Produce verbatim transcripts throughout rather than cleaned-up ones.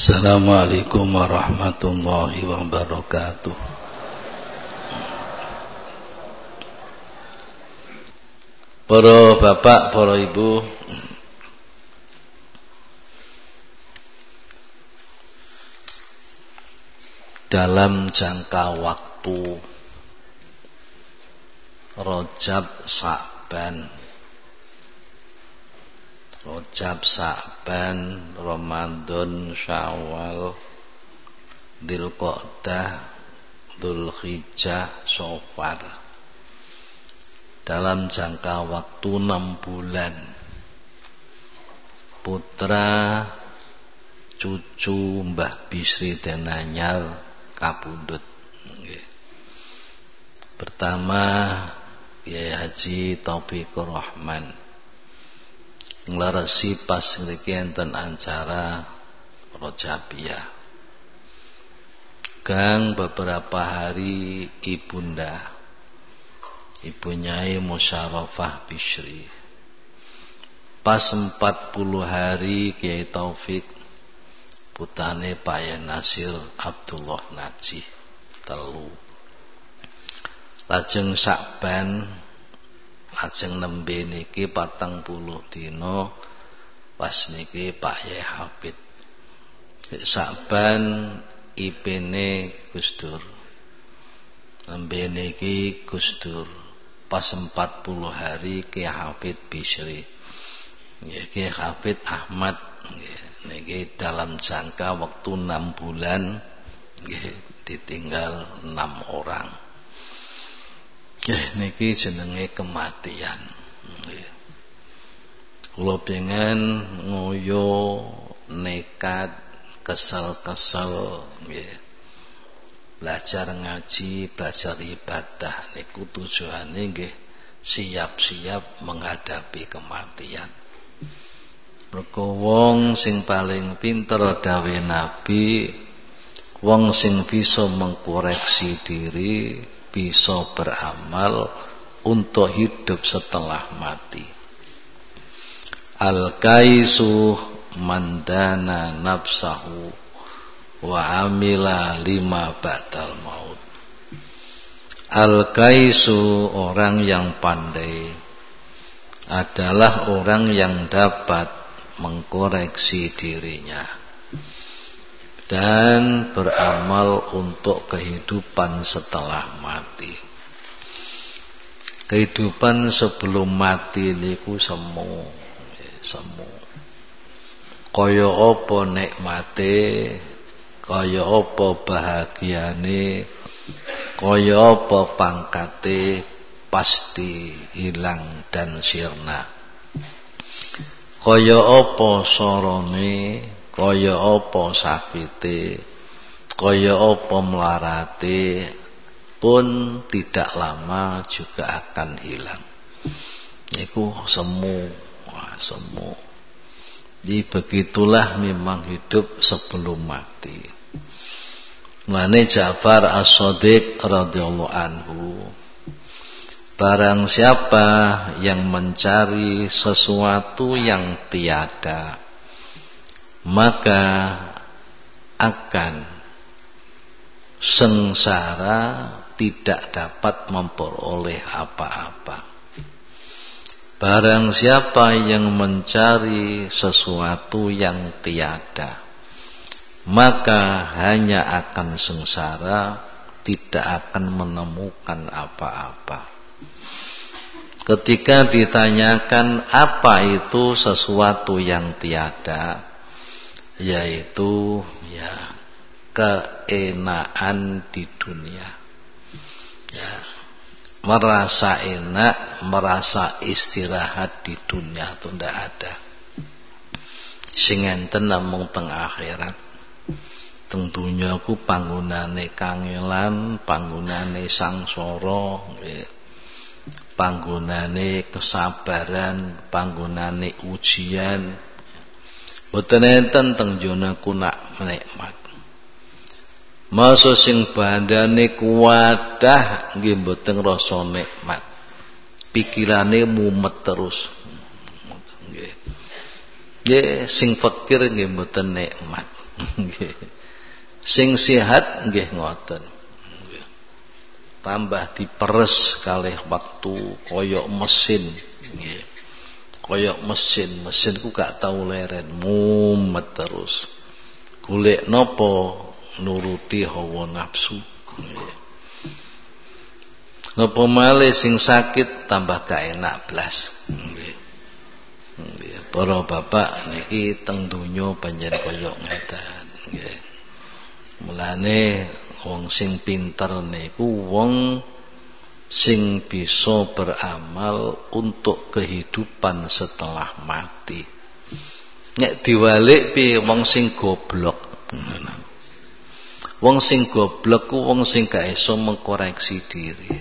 Assalamualaikum warahmatullahi wabarakatuh. Para bapak, para ibu, dalam jangka waktu Rajab Sya'ban, Rajab Sya'ban, Ramadan, Syawal, Dzulqa'dah, Dzulhijjah, Syawal. Dalam jangka waktu enam bulan, putra cucu Mbah Bisri Denanyar kabundut. Pertama Kyai Haji Taufikur Rahman nglaresi pas ngriki enten acara Rajabiyah. Kang beberapa hari ibunda Ibu Nyai Musyarafah Bisri. Pas empat puluh hari Kyai Taufik putane Pak Nasir Abdullah Najih telu. Lajeng Sya'ban, lajeng nembe niki patang puluh dina pas niki Pak Yai Hafid. Sya'ban ipene Gusdur, nembe niki Gusdur. Pas empat puluh hari Kyai Hafid Bisri, Kyai Hafid Ahmad, niki dalam jangka waktu enam bulan ditinggal enam orang. Niki jenenge kematian. Kula pengen ngoyo nekat kesel-kesel nggih. Belajar ngaji, belajar ibadah niku tujuane nggih siap-siap menghadapi kematian. Mergo wong sing paling pinter dawuh Nabi, wong sing bisa mengkoreksi diri, bisa beramal untuk hidup setelah mati. Al-kaisu mandana nafsahu wa amila lima ba'dal maut. Al-kaisu, orang yang pandai, adalah orang yang dapat mengkoreksi dirinya dan beramal untuk kehidupan setelah mati. Kehidupan sebelum mati niku semu, semu. Kaya apa nikmate, kaya apa bahagiane, kaya apa pangkate, pasti hilang dan sirna. Kaya apa sorone, kaya apa sakite, kaya apa melarate, pun tidak lama juga akan hilang. Iku semu, wah, semu. Jadi begitulah memang hidup sebelum mati. Mulane Ja'far As-Shadiq radhiyallahu anhu, barang siapa yang mencari sesuatu yang tiada, maka akan sengsara, tidak dapat memperoleh apa-apa. Barang siapa yang mencari sesuatu yang tiada, maka hanya akan sengsara, tidak akan menemukan apa-apa. Ketika ditanyakan apa itu sesuatu yang tiada, yaitu ya keenaan di dunia, ya, merasa enak, merasa istirahat di dunia itu ndak ada. Sing enten namung teng akhirat. Teng dunya ku panggonane kangelan, panggonane sangsara, nggih. Panggonane kesabaran, panggonane ujian. Boten enten teng jana ku nak nikmat. Masa sing bandane kuwadah nggih mboten rasa nikmat. Pikirane mumet terus. Nggih. Nggih sing fakir nggih mboten nikmat. Sing sehat nggih ngoten. Tambah diperes kalih waktu koyok mesin nggih. Koyok mesin, mesin ku gak tau leren, mumet terus. Golek napa nuruti hawa nafsu. Nggih. Napa malih sing sakit tambah gak enak blas. Nggih. Nggih, para bapak niki teng donya panjen koyok ngeten nggih. Mulane wong sing pinter niku wong sing bisa beramal untuk kehidupan setelah mati. Nek diwalik piye wong sing goblok. Wong sing goblok ku wong sing gak iso mengkoreksi diri.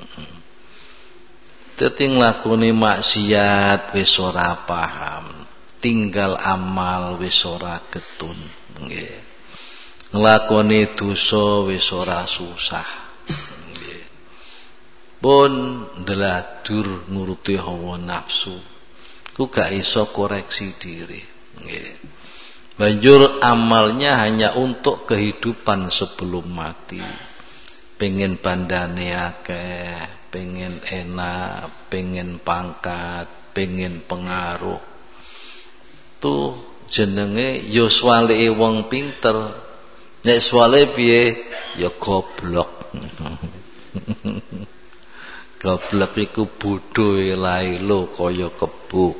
Dadi nglakoni maksiat wis ora paham, tinggal amal wis ora getun nggih. Nglakoni dosa wis ora susah. Nggih. Pun ndeladur nuruti hawa nafsu. Ku gak iso koreksi diri. Nggih. Banjur amalnya hanya untuk kehidupan sebelum mati. Pengen bandane akeh, pengen enak, pengen pangkat, pengen pengaruh. Tuh jenenge ya swalike wong pinter. Nek swale piye ya goblok. Goblok iku bodho lailo kaya kebo.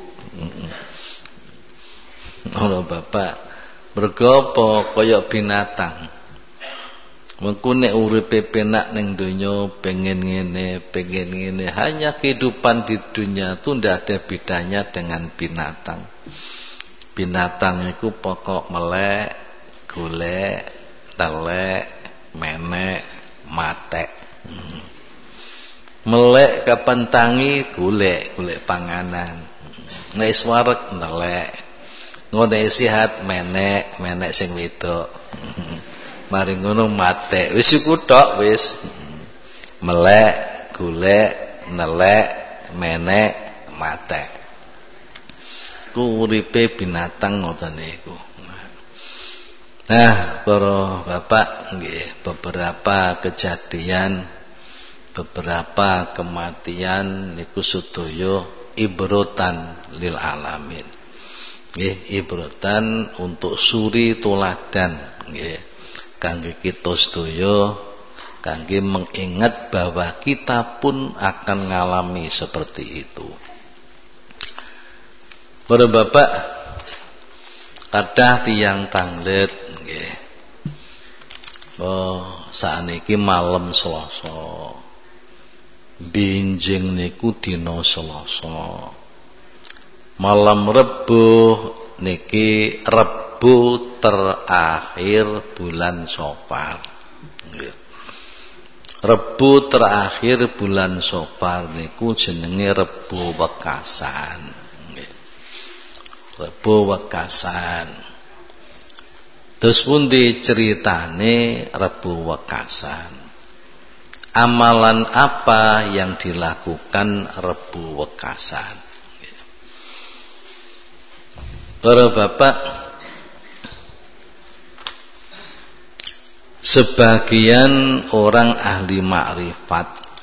Ora bapak, mergo apa kaya binatang. Mengko nek uripe penak ning donya pengen ngene, pengen ngene, hanya kehidupan di dunia itu ndak ada bedanya dengan binatang. Binatang itu pokok melek, golek, telek, menek, matek. Hmm. Melek kapan tangi golek, golek panganan. Nek wareg nelek. Ngene sehat menek, menek sing wedok. Hmm. Mari ngono matek. Wis iku tok wis. Melek, golek, nelek, menek, matek. Ku uripe binatang ngoten niku. Nah, para bapak nggih, beberapa kejadian, beberapa kematian niku sedaya ibrotan lil alamin. Nggih, ibrotan untuk suri tuladan nggih. Kangge kita sedaya kangge mengingat bahwa kita pun akan mengalami seperti itu. Para bapak, kadah tiyang tanglet nggih. Oh, sakniki malam Selasa. Binjing niku dina Selasa. Malam Rebo niki Rebo terakhir bulan Safar. Nggih. Rebo terakhir bulan Safar niku jenenge Rebo Wekasan. Nggih. Rebo Wekasan. Terus pundi ceritane Rebo Wekasan? Amalan apa yang dilakukan Rebo Wekasan? Para bapak, sebagian orang ahli makrifat,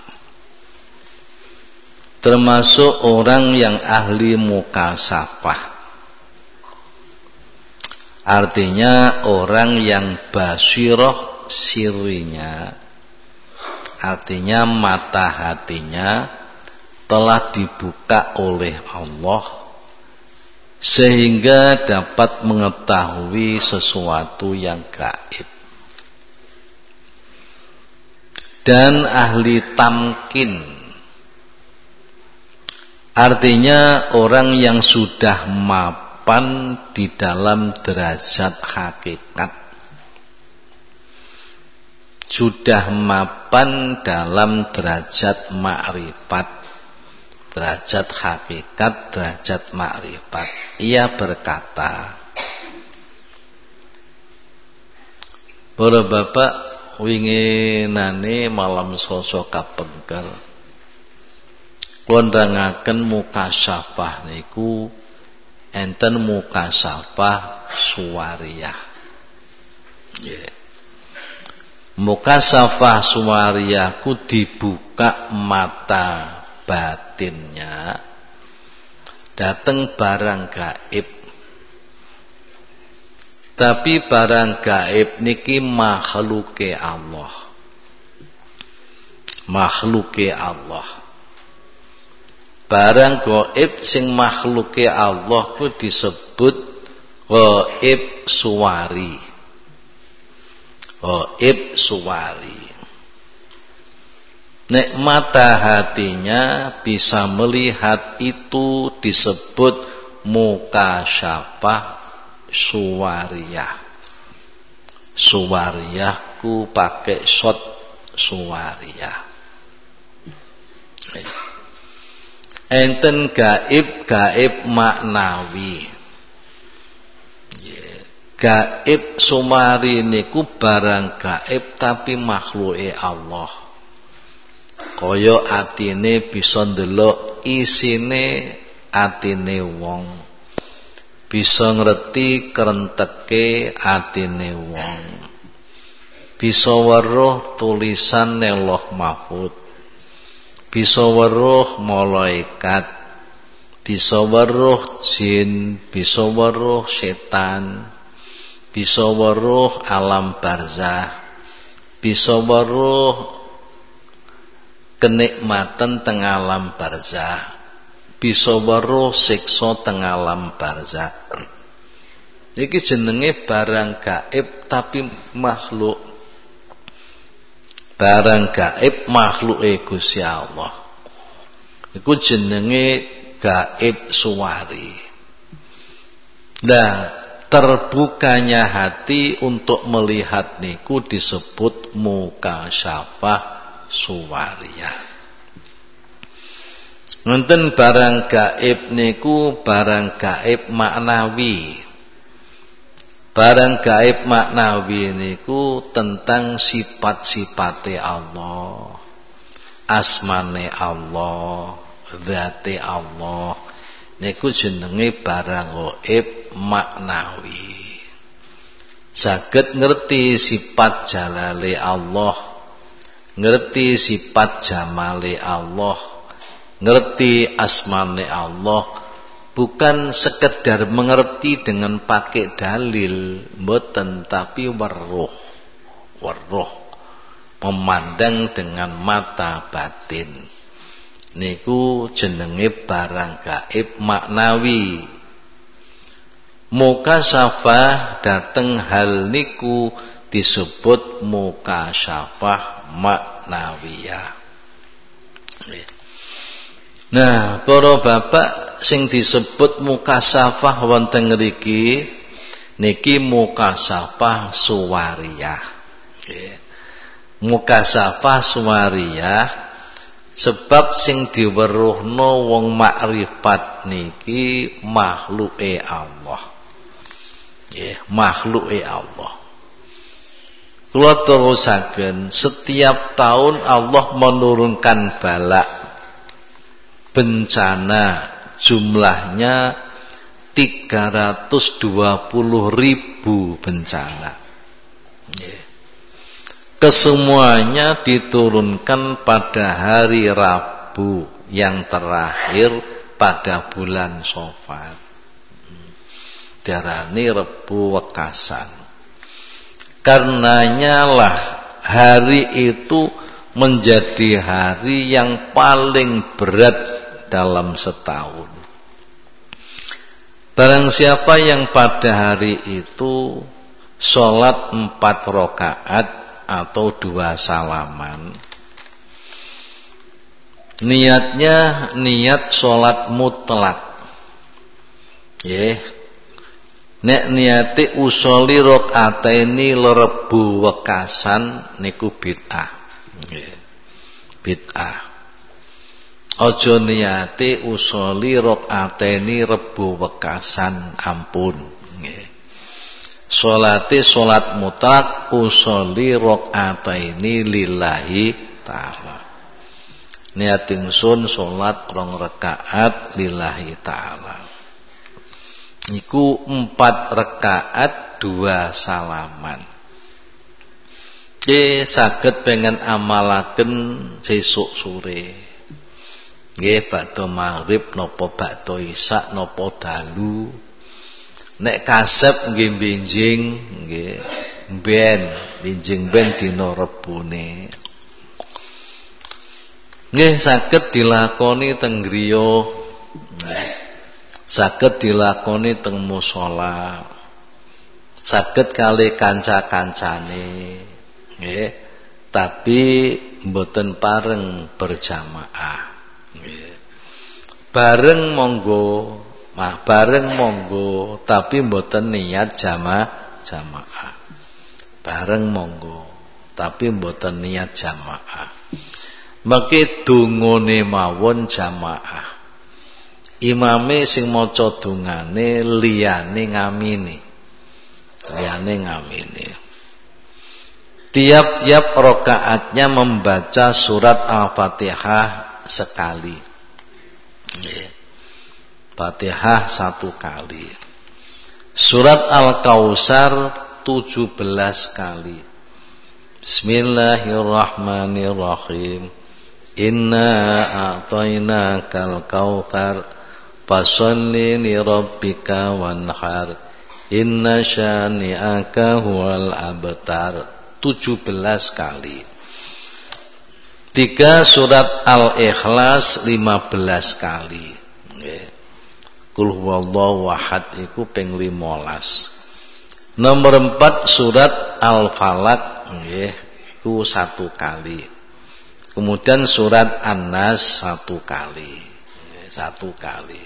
termasuk orang yang ahli mukasafah, artinya orang yang basiroh sirinya, artinya mata hatinya telah dibuka oleh Allah sehingga dapat mengetahui sesuatu yang gaib. Dan ahli tamkin, artinya orang yang sudah mapan di dalam derajat hakikat, sudah mapan dalam derajat makrifat, derajat hakikat, derajat makrifat. Ia berkata, para bapak, winginane malam Selasa kapengker kula ndangaken mukasyafah niku enten mukasyafah suwariyah. Nggih. Mukasafah suwariyah ku dibuka mata batinnya, dateng barang gaib. Tapi barang gaib niki makhluke Allah. Makhluke Allah. Barang gaib sing makhluke Allah ku disebut gaib suwari. Gaib suwari. Nek mata hatinya bisa melihat itu disebut mukasyafah suwariyah. Suwariyah ku pakai shot suwariyah. Enten gaib gaib maknawi. Gaib sumari niku barang gaib tapi makhluke Allah. Kaya atine bisa ndelok isine atine wong. Bisa ngerti kerenteke atine wong. Bisa weruh tulisan Lauh Mahfuz. Bisa weruh malaikat. Bisa weruh jin, bisa weruh setan. Bisa weruh alam barzah, bisa weruh kenikmatan teng alam barzah, bisa weruh siksa teng alam barzah. Iki jenenge barang gaib tapi makhluk. Barang gaib makhluke Gusti Allah. Iku jenenge gaib suwari. Nah, terbukanya hati untuk melihat niku disebut mukasyafah suwariyah. Nonton barang gaib niku barang gaib maknawi. Barang gaib maknawi niku tentang sifat-sifate Allah, asmane Allah, zate Allah. Niku jenenge barang gaib maknawi. Saged ngerti sifat jalale Allah, ngerti sifat jamale Allah, ngerti asmane Allah, bukan sekedar mengerti dengan pakai dalil, mboten, tapi weruh, weruh, memandang dengan mata batin. Niku jenenge barang gaib maknawi. Mukasyafah dateng hal niku disebut mukasyafah maknawiyah. Nah, para bapak sing disebut mukasyafah wonten ngriki niki mukasyafah suwariyah. Mukasyafah suwariyah sebab sing diweruhno wong makrifat niki makhluke Allah. Nggih, makhluke Allah. Kula terusaken, setiap tahun Allah menurunkan bala bencana jumlahnya tiga ratus dua puluh ribu bencana. Nggih. Kesemuanya diturunkan pada hari Rabu yang terakhir pada bulan Safar. Diarani Rebu Wekasan. Karenanya lah hari itu menjadi hari yang paling berat dalam setahun. Barang siapa yang pada hari itu sholat empat rakaat atau dua salaman, niatnya niat sholat mutlak. Nggih. Nek niate usoli rakaataini Rebu Wekasan niku bid'ah. Nggih. Bid'ah. Aja niate usoli rakaataini Rebu Wekasan, ampun. Nggih. Salate salat mutlak usolli rakaataini lillahi ta'ala. Niat ingsun salat rong rakaat lillahi ta'ala. Niku empat rakaat dua salaman. Nggih saged pengen amalaken sesuk sore. Nggih badhe maghrib napa badhe isya napa dalu. Nek kasep nggih benjing nggih ben benjing ben dina rebone. Nggih saged dilakoni teng griya. Saged dilakoni teng musala. Saged kalih kanca-kancane. Nggih, tapi mboten pareng berjamaah. Nggih. Bareng monggo, mah bareng monggo, tapi mboten niat jamaah jamaah. Bareng monggo, tapi mboten niat jamaah. Mengki dungane mawon jamaah. Imame sing maca dungane liyane ngamini. Liyane ngamini. Tiap-tiap rakaatnya membaca surat Al-Fatihah sekali. Fatihah satu kali. Surat Al-Kautsar tujuh belas kali. Bismillahirrahmanirrahim. Inna a'tainakal kautsar fasholli li rabbika wanhar. Inna syani'aka huwal abtar. tujuh belas kali. Tiga surat Al-Ikhlas lima belas kali. Nggih. Qul huwallahu ahad iku ping limolas. Nomor empat surat Al-Falaq nggih iku satu kali. Kemudian surat An-Nas satu kali. Nggih, satu kali.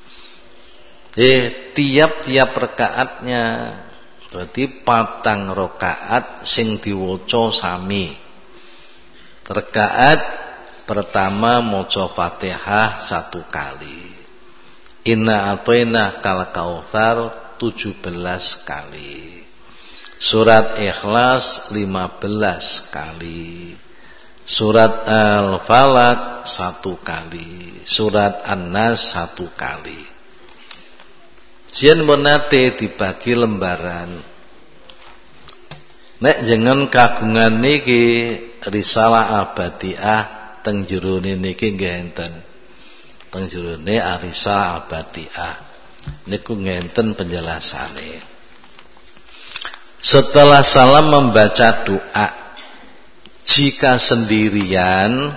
Eh tiap-tiap rakaatnya berarti patang rakaat sing diwaca sami. Rakaat pertama maca Fatihah satu kali. Inna atoina kal kautsar tujuh belas kali. Surat Ikhlas lima belas kali. Surat Al-Falaq satu kali. Surat An-Nas satu kali. Sian menate dibagi lembaran. Nek jenengan kagungan niki risalah abadiah teng jerone niki nggih enten. Teng jerone risalah abadiah niku ngenten penjelasane. Setelah salam membaca doa jika sendirian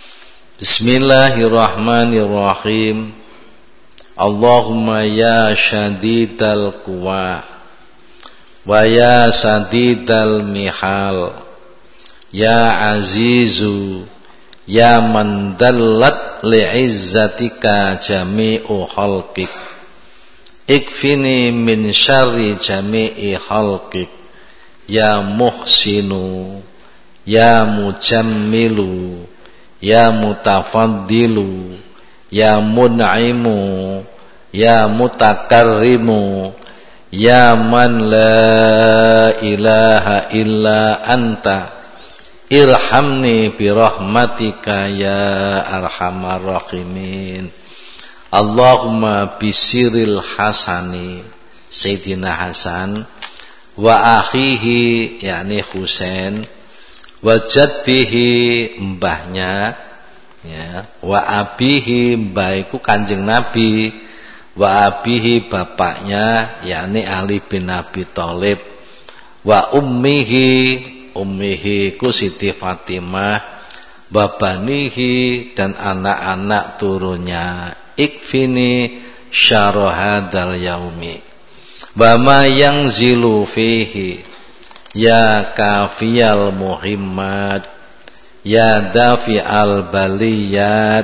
Bismillahirrahmanirrahim. Allahumma ya syadidal quwa wa ya sadidal mihal ya azizu ya man dallat li'izzatika jami'u khalqik ikfini min syarri jami'i khalqik ya muhsinu ya mujammilu ya mutafaddilu ya mun'imu ya mutakarrimu ya man la ilaha illa anta irhamni birahmatika ya arhamar rahimin. Allahumma bisiril hasani Sayyidina Hasan wa akhihi yakni Husain wa jaddihi mbahnya ya wa abihi mbaiku Kanjeng Nabi wa abihi bapaknya yakni Ali bin Abi Thalib wa ummihi ummihi ku Siti Fatimah wa banihi dan anak-anak turunnya ikfini syarahadal yaumi wa ma yanzilu fihi ya kafiyal muhimmat ya dafi al baliyat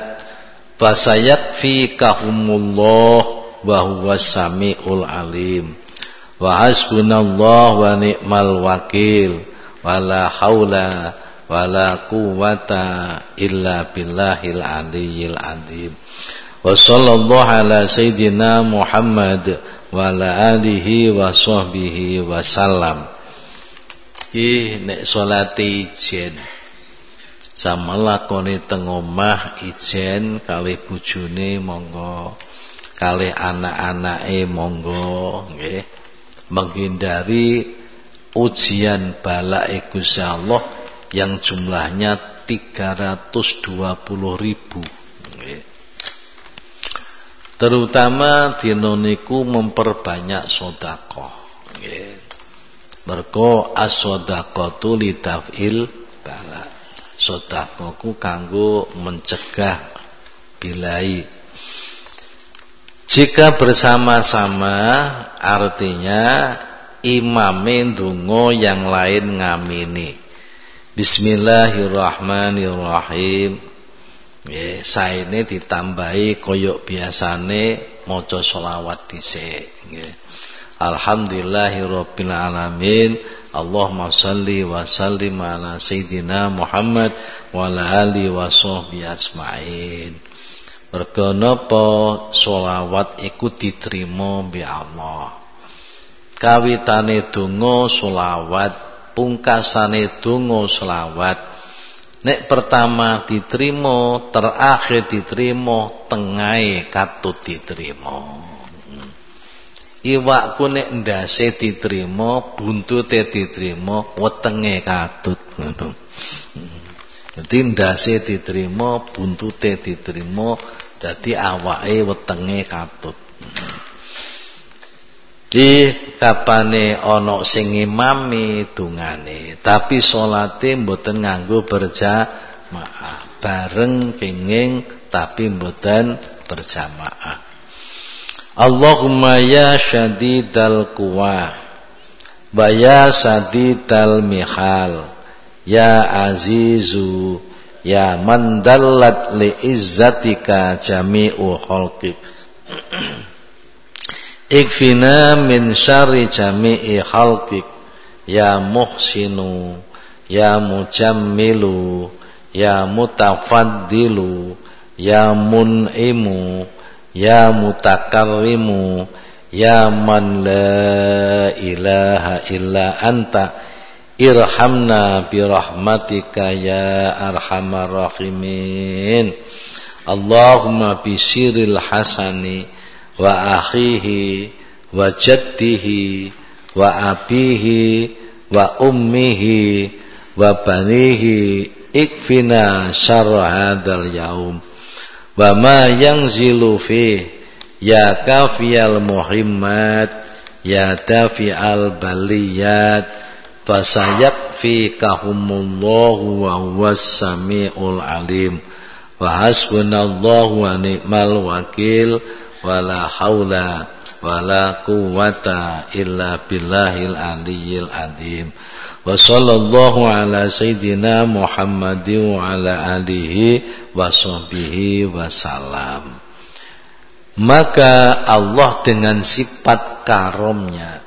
fasayakfikahumullah wa huwas samiul alim wa hasbunallah wa ni'mal wakil wala haula wala quwata illa billahil aliyyil azim wa sallallahu ala sayyidina Muhammad wa ala alihi wa sahbihi wa sallam. Ih nek salate ijen sama lakoni teng omah ijen kalih bojone monggo kalih anak-anake monggo nggih menghindari ujian bala'i Gusti Allah yang jumlahnya tiga ratus dua puluh ribu. Terutama dina niku memperbanyak sedekah. Nggih. Mergo as-shadaqatu lidaf'il bala. Sedekahku kanggo mencegah bilai. Jika bersama-sama artinya imame ndonga yang lain ngamini. Bismillahirrahmanirrahim. Nggih, saene ditambahi koyok biasane maca selawat dhisik nggih. Alhamdulillahirabbil alamin. Allahumma shalli wa sallim ala sayidina Muhammad wa ala alihi wa sahbihi ajmain. Merga napa selawat iku diterima bi Allah. Kawitane donga selawat, pungkasane donga selawat. Nek pertama diterima, terakhir diterima, tengahe katut diterima. Iwakku nek ndase diterima, buntute diterima, wetenge katut ngono. Dadi ndase diterima, buntute diterima, dadi awake wetenge katut. Di kapane ana sing ngimami dungane, tapi salate mboten nganggo berjamaah, bareng kenging tapi mboten berjamaah. Allahumma ya syadidal quwa wa ya sadidal mihal ya azizu ya man dallat li izzatika jami'u khalqik. Ikfina min syarri jami'i khalqik ya muhsinu ya mujammilu ya mutafaddilu ya mun'imu ya mutakarrimu ya man la ilaha illa anta irhamna birahmatika ya arhamar rahimin. Allahumma bisiril hasani wa akhihi wa jaddihi wa abihi wa ummihi wa banihi ikfina syarra hadzal yaum wa ma yanzilu fi ya kafiyal muhimmat ya dafi'al baliyat fasayakfikahumullahu wa huwas samiul alim wa hasbunallahu wa ni'mal wakil wala haula wala quwwata illa billahil aliyyil azim. Wa sallallahu ala sayidina Muhammadin wa ala alihi wa sahbihi wasallam. Maka Allah dengan sifat karomnya,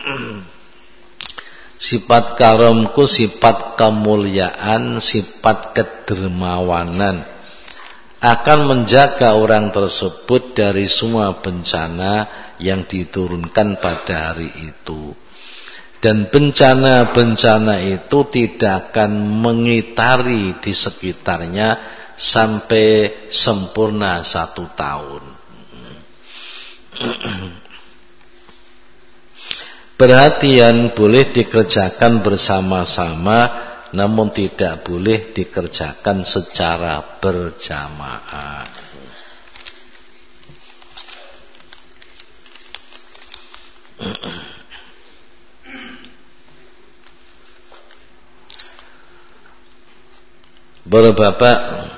sifat karomku sifat kemuliaan, sifat kedermawanan, akan menjaga orang tersebut dari semua bencana yang diturunkan pada hari itu. Dan bencana-bencana itu tidak akan mengitari di sekitarnya sampai sempurna satu tahun. Perhatian boleh dikerjakan bersama-sama, namun tidak boleh dikerjakan secara berjamaah. Bapak-bapak,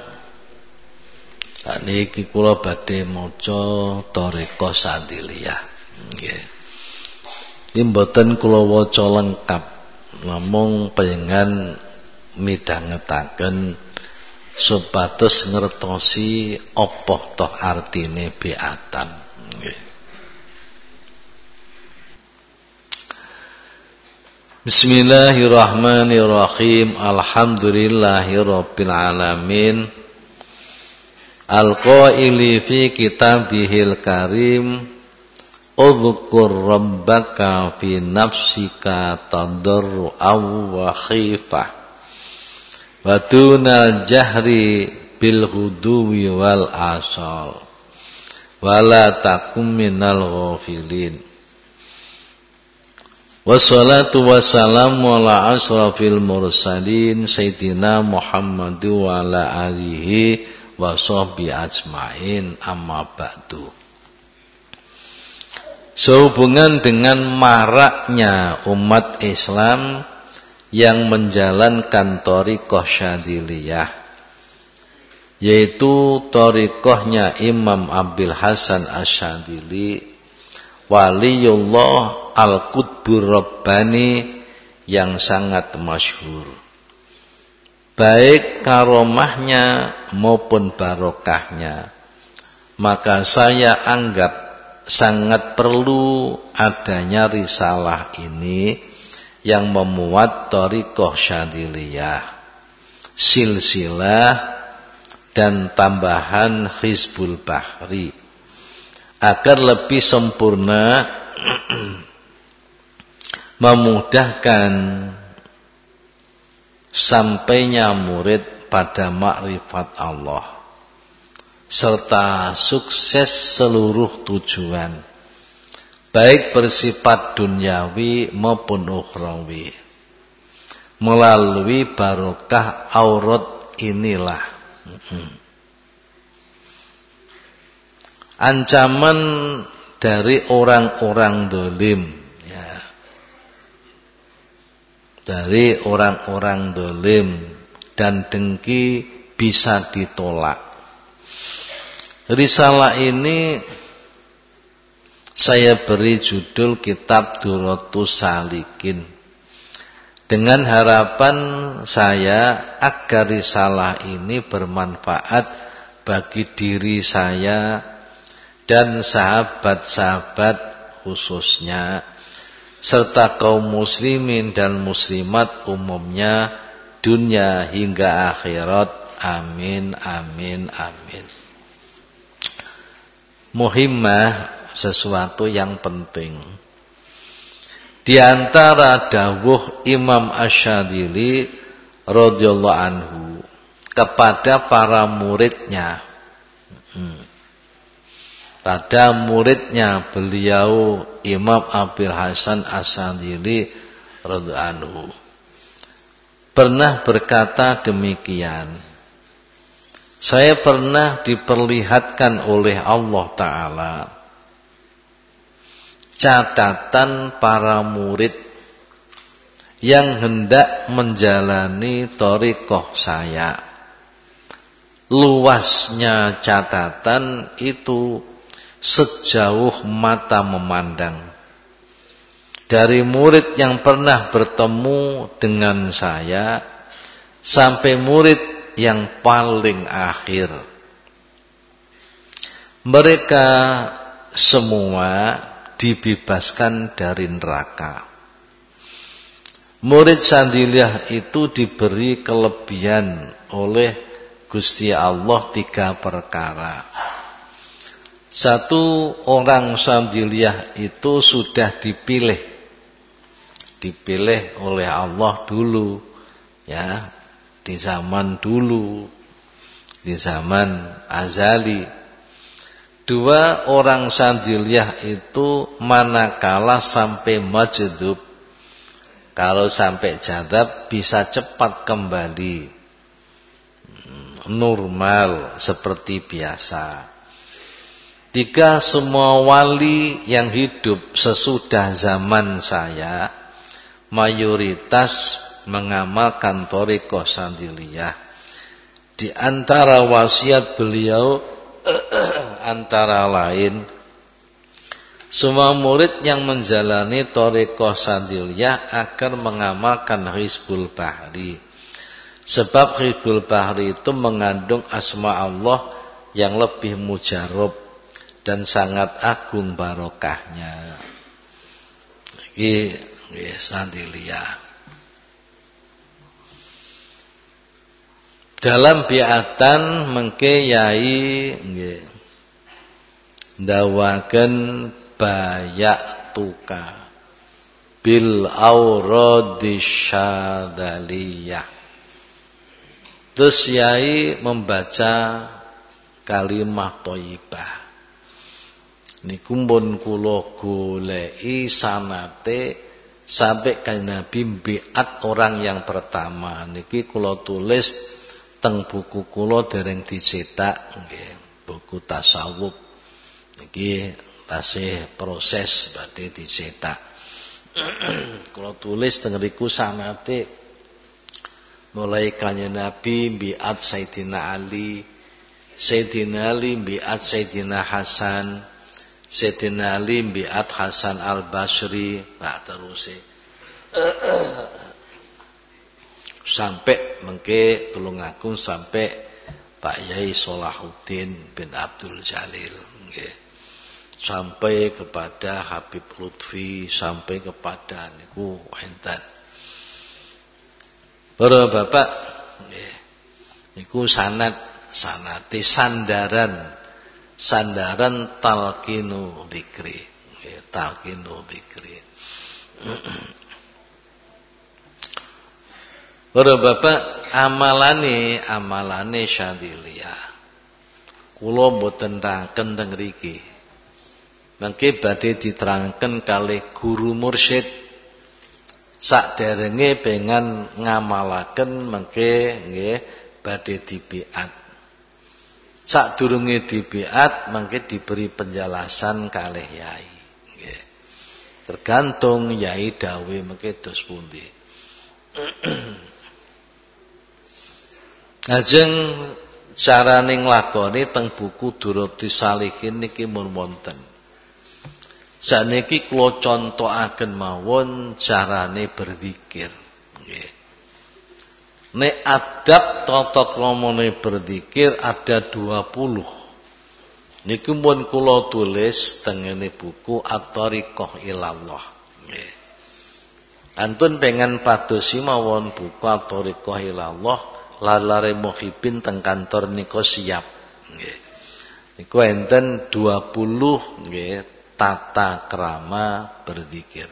niki kula badhe maca Thariqah Sadiliyah. Nggih. Iki mboten kula waca lengkap, namung panjenengan midhangetaken supados ngertosi apa toh artine beatan. Nggih. Bismillahirrahmanirrahim. Alhamdulillahirabbil alamin. Al-qaili fi kitabihil karim, udhkur rabbaka fi nafsika tadarru'an wa khifah wa dunal jahri bil huduwi wal asal wa la takum minal ghafilin. Wassalatu wassalamu ala asrafil mursalin Sayyidina Muhammadu wa ala alihi wa sahbihi ajmain, amma ba'du. Sehubungan dengan maraknya umat Islam yang menjalankan thariqah Syadziliyah, yaitu thariqahnya Imam Abil Hasan Asyadzili, Waliullah Al-Qutbur Rabbani yang sangat masyhur, baik karomahnya maupun barokahnya. Maka saya anggap sangat perlu adanya risalah ini yang memuat thariqah Syadziliyah, silsilah dan tambahan Hizbul Bahri, agar lebih sempurna memudahkan sampainya murid pada makrifat Allah serta sukses seluruh tujuan, baik bersifat duniawi maupun ukhrawi, melalui barokah aurat inilah. Ancaman dari orang-orang dolim, ya, dari orang-orang dolim dan dengki bisa ditolak. Risalah ini saya beri judul Kitab Duratus Salikin, dengan harapan saya agar risalah ini bermanfaat bagi diri saya dan sahabat-sahabat khususnya, serta kaum muslimin dan muslimat umumnya, dunia hingga akhirat. Amin, amin, amin. Muhimmah, sesuatu yang penting. Di antara dawuh Imam Asyadzili radhiyallahu anhu kepada para muridnya, hmm. pada muridnya beliau Imam Abil Hasan Asyadzili radhiyallahu anhu pernah berkata demikian, saya pernah diperlihatkan oleh Allah Ta'ala catatan para murid yang hendak menjalani thariqah saya. Luasnya catatan itu sejauh mata memandang. Dari murid yang pernah bertemu dengan saya sampai murid yang paling akhir, mereka semua dibebaskan dari neraka. Murid Syadziliyah itu diberi kelebihan oleh Gusti Allah tiga perkara. Satu, orang Syadziliyah itu sudah dipilih, dipilih oleh Allah dulu, ya, di zaman dulu, di zaman azali. Dua, orang Syadziliyah itu manakala sampai majdub, kalau sampai jadab bisa cepat kembali normal seperti biasa. Tiga, semua wali yang hidup sesudah zaman saya mayoritas mengamalkan thariqah Syadziliyah. Di antara wasiat beliau antara lain, semua murid yang menjalani thariqah Syadziliyah agar mengamalkan Hizbul Bahri, sebab Hizbul Bahri itu mengandung asma Allah yang lebih mujarab dan sangat agung barokahnya. Iki nggih Syadziliyah. Dalam biatan mengke yai nggih ndawaken bayak tuka bil auradhisyadzaliyah. Terus yai membaca kalimah thayyibah. Niku pun kula goleki sanate sampai kanjeng Nabi biat orang yang pertama niki kula tulis teng buku kula dereng dicetak nggih, buku tasawuf niki tasih proses badhe dicetak. Kula tulis teng riku sanate mulai kanjeng Nabi biat Sayyidina Ali, Sayyidina Ali biat Sayyidina Hasan, Sayyidina Ali biat Hasan Al-Basri, nah terus sampai mengke tulung agung sampai Pak Yai Solahuddin bin Abdul Jalil nggih. Sampai kepada Habib Lutfi, sampai kepada niku enten. Para bapak nggih. Niku sanad sanate sandaran sandaran talqinu dzikri, nggih, talqinu dzikri. Para bapak amalane amalane Syadziliyah. Kula mboten nerangken teng mriki. Mangke badhe diterangken kalih guru mursyid sakderenge pengen ngamalaken mangke nggih badhe dibiat. Sadurunge dibiat mangke diberi penjelasan kalih yai nggih. Tergantung yai dawuh mangke dos pundi. Ajeng carane nglakoni teng buku Duratus Salihin niki mun wonten. Saniki kula contohaken mawon carane berzikir nggih. Nek adab tata kramane berzikir ada dua puluh. Niku pun kula tulis teng ngene buku At-Thariqah Ilallah nggih. Antun pengen padosi mawon buku At-Thariqah Ilallah lalare muhibin teng kantor nika siap nggih. Niku enten dua puluh nggih tata krama berzikir.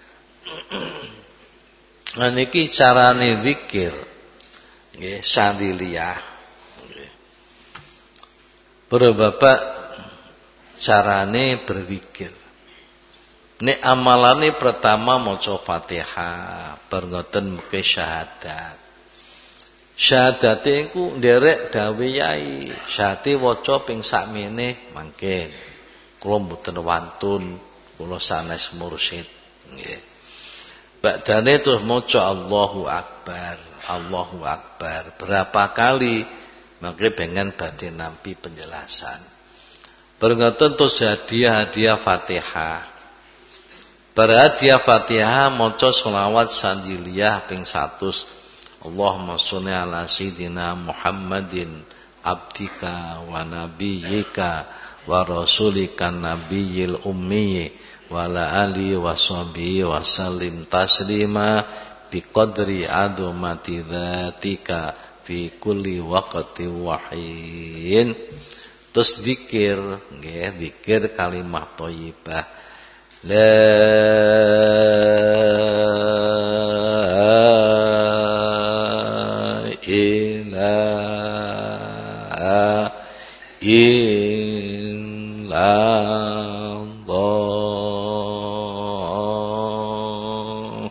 Nah niki carane zikir nggih Syadziliyah nggih. Para bapak carane berzikir. Nek amalane pertama maca Fatihah, bar ngoten mengke syahadat. Syahadate iku nderek dawuh yai, syahate waca ping sakmene mangke. Kula mboten wantun, kula sanes mursyid nggih. Badane terus maca Allahu Akbar, Allahu Akbar. Berapa kali mangke pengen badhe nampi penjelasan. Berngoten terus hadiah-hadiah Fatihah. Berhadiah Fatihah maca selawat Syadziliyah ping seratus. Allahumma sholli ala sayidina Muhammadin abdika wa nabiyyika wa rasulika nabiyil ummi wa ala ali wa sahbihi wa sallim taslima biqadri adumati dzatika fi kulli waqti wahin. Terus zikir nggih, zikir kalimat thayyibah la ilaha illallah.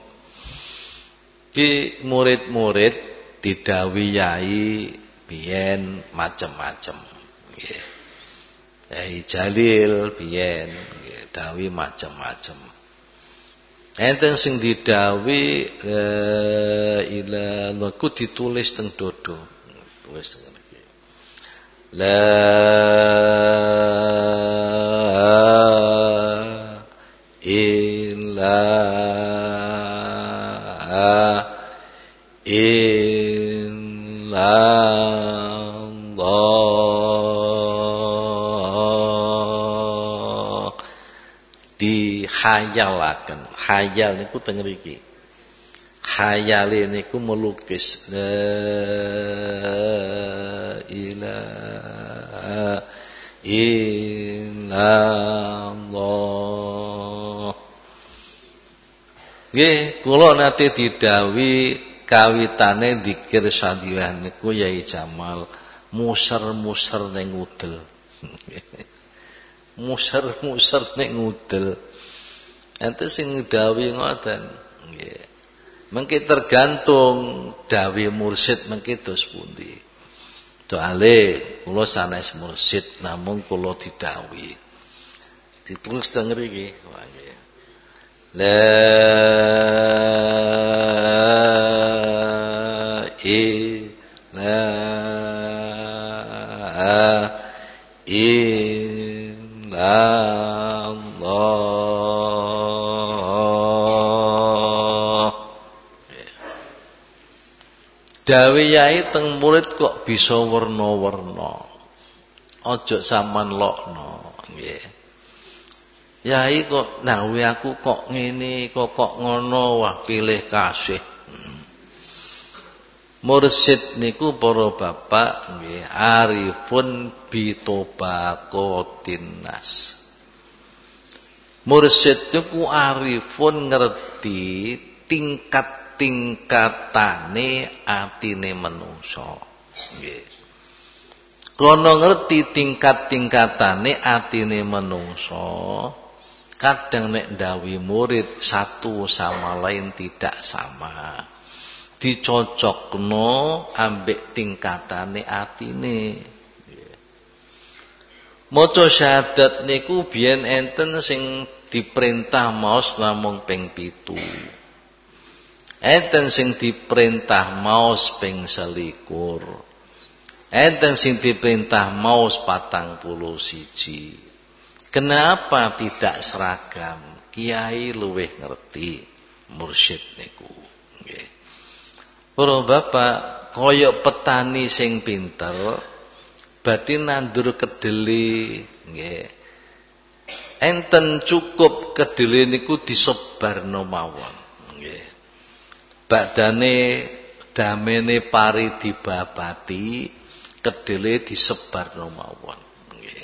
Ki murid-murid didhawuhi yai biyen macem-macem nggih. Yai Jalil biyen nggih dawuhi macem-macem. Enten sing didhawuhi la ilaha ku ditulis teng dodo. Tulis teng iki. La ilaha illallah. Dihayalaken. Hayal niku teng mriki. Khayale niku melukis la ilaha illallah. Nggih, kula nate didhawuhi kawitane zikir Syadziliyah niku Yai Jamal muser-muser ning udel. Muser-muser ning udel. Ente sing dawuhi ngoten. nggih. Mengki tergantung dawe mursyid mengki dos pundi. Soale kula sanes mursyid namung kula didhawuhi. Ditulis teng mriki nggih. La ilaha illallah. Dawe yai teng murid kok bisa werna-werna. Aja sampean lokno, nggih. Yai kok nawi aku kok ngene, kok kok ngono, wah pilih kasih. Hmm. Mursyid niku para bapak nggih arifun bitobaqotin nas. Mursyid niku arifun ngerti tingkat-tingkatane atine manungsa. Nggih. Krana ngerti tingkat-tingkatane atine manungsa, kadang nek ndawi murid satu sama lain tidak sama. Dicocokno ambek tingkatane atine. Maca syahadat niku biyen enten sing diperintah maos namung ping pitu. Enten sing diperintah maos ping selikur. Enten sing diperintah maos patang puluh siji. Kenapa tidak seragam? Kiai luweh ngerti mursyid niku. Nggih. Para bapak kaya petani sing pinter badhe nandur kedele, nggih. Enten cukup kedele niku disebarno mawon, nggih. Badane damene pari dibabati, kedele disebarno mawon, nggih.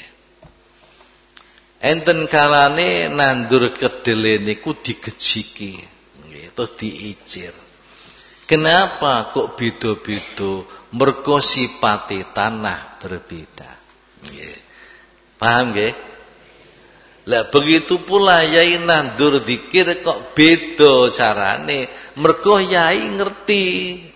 Enten kalane nandur kedele niku digejiki, nggih, terus diicir. Kenapa kok beda-beda? Mergo sipate tanah berbeda. Nggih. Paham nggih? Lah begitu pula yai nandur zikir kok beda carane. Mergo yai ngerti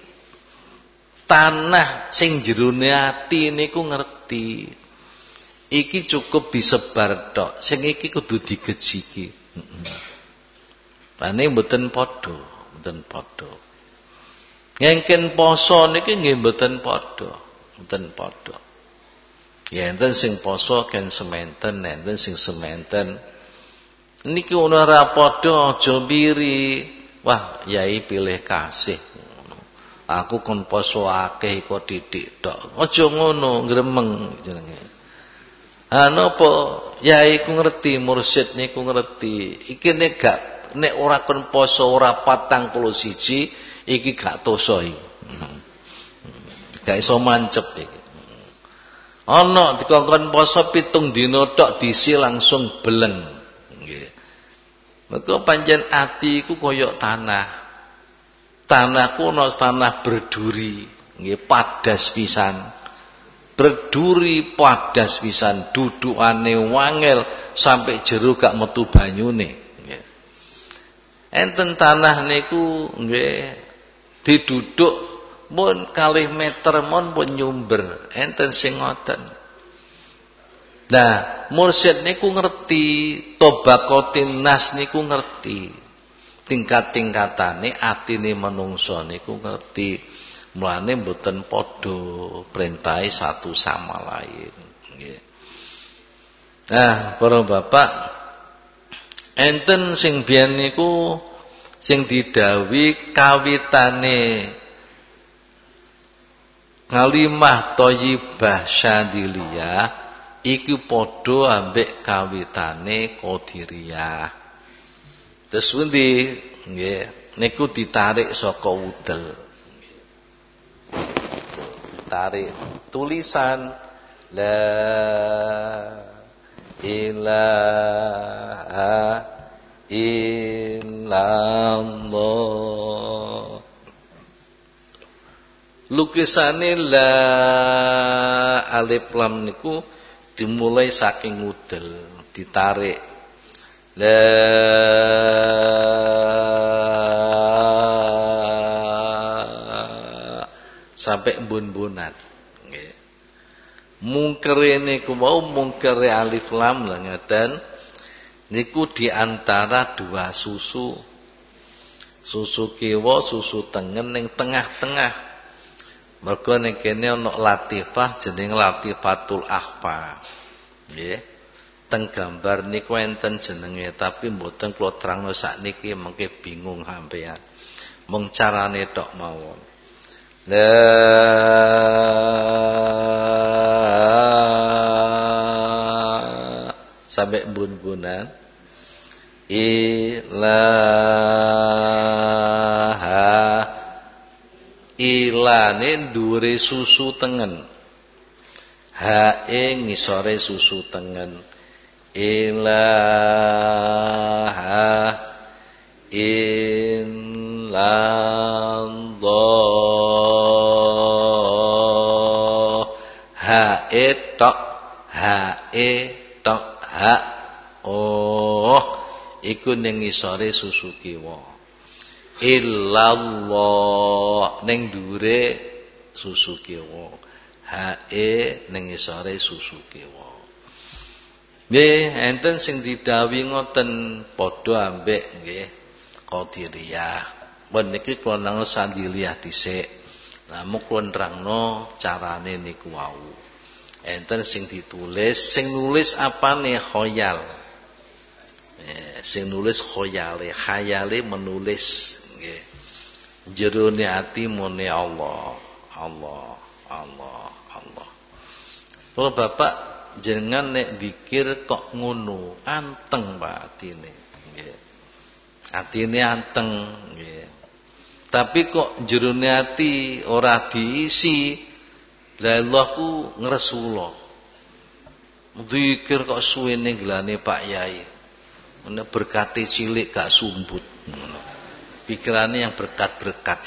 tanah sing jerone ati niku ngerti. Iki cukup disebar tok, sing iki kudu digejiki. Heeh. Pane mboten padha, mboten padha. Ngengken poso niki nggih mboten padha, mboten padha. Ya enten sing poso ken sementen, enten sing sementen. Niki ora padha aja mbiri. Wah, yai pilih kasih. Aku kon poso akeh kok titik tok. Aja ngono, gremeng jenenge. Ha napa yai ku ngerti, mursyid niku ngerti. Iki nek gak nek ora kon poso ora patang puluh siji iki gak toso iki. Gak iso mancep iki. Ana dikongkon poso pitung dina tok disi langsung beleng. Nggih. Maka pancen ati iku kaya tanah. Tanahku ana tanah berduri, nggih padas pisan. Berduri padas pisan, dudukane wangel sampai jero gak metu banyune. Nggih. Enten tanah niku nggih diduduk mun kalih meter mon pun nyumber, enten sing ngoten. Nah, mursyid niku ngerti, tobaqotin nas niku ngerti. Tingkat-tingkatane atine manungsa niku ngerti. Mulane mboten padha perintahe satu sama lain, nggih. Nah, para bapak, enten sing biyen niku sing didhawuhi kawitane ngalimah thayyibah syadiliyah iku padha ambek kawitane qadiriyah. Terus pundi? Nggih, niku ditarik saka udel. Tarik tulisan la ilaha illallah. Lukisane la alif lam niku dimulai saking udel, ditarik la sampai bun-bunan nggih. Mungkere niku mau mungkere alif lam lha ngeten niku diantara dua susu. Susu kiwa, susu tengen ning tengah-tengah. Mergo ning kene ana latifah jeneng latifatul akhfa. Nggih. Teng gambar niku enten jenenge tapi mboten kula terangno sakniki mengke bingung sampeyan. Mung carane tok mawon. La sampai bun-bunan ilaha ilane ndure susu tengen hae ngisore susu tengen ilaha illallah hae tok hae tok ha oh iku ning ngisore susu kiwa illallah ning dhuwure susu kiwa hae ning ngisore susu kiwa nggih enten sing didhawuhi ngoten padha ambek nggih Qadiriyah pun niki kula nang Sandiliyah dhisik lah mung kula nerangno carane niku wau enten sing ditulis sing nulis apane khoyal eh, sing nulis khoyale khayale menulis nggih jerone ati mune Allah Allah Allah Allah kalau bapak jenengan nek dikir kok ngono anteng Pak atine nggih atine anteng nggih tapi kok jerone ati ora diisi la Allah ku ngresula. Dzikir kok suwene gelane Pak Yai. Nek berkate cilik gak sumbut. Pikirane yang berkat-berkat.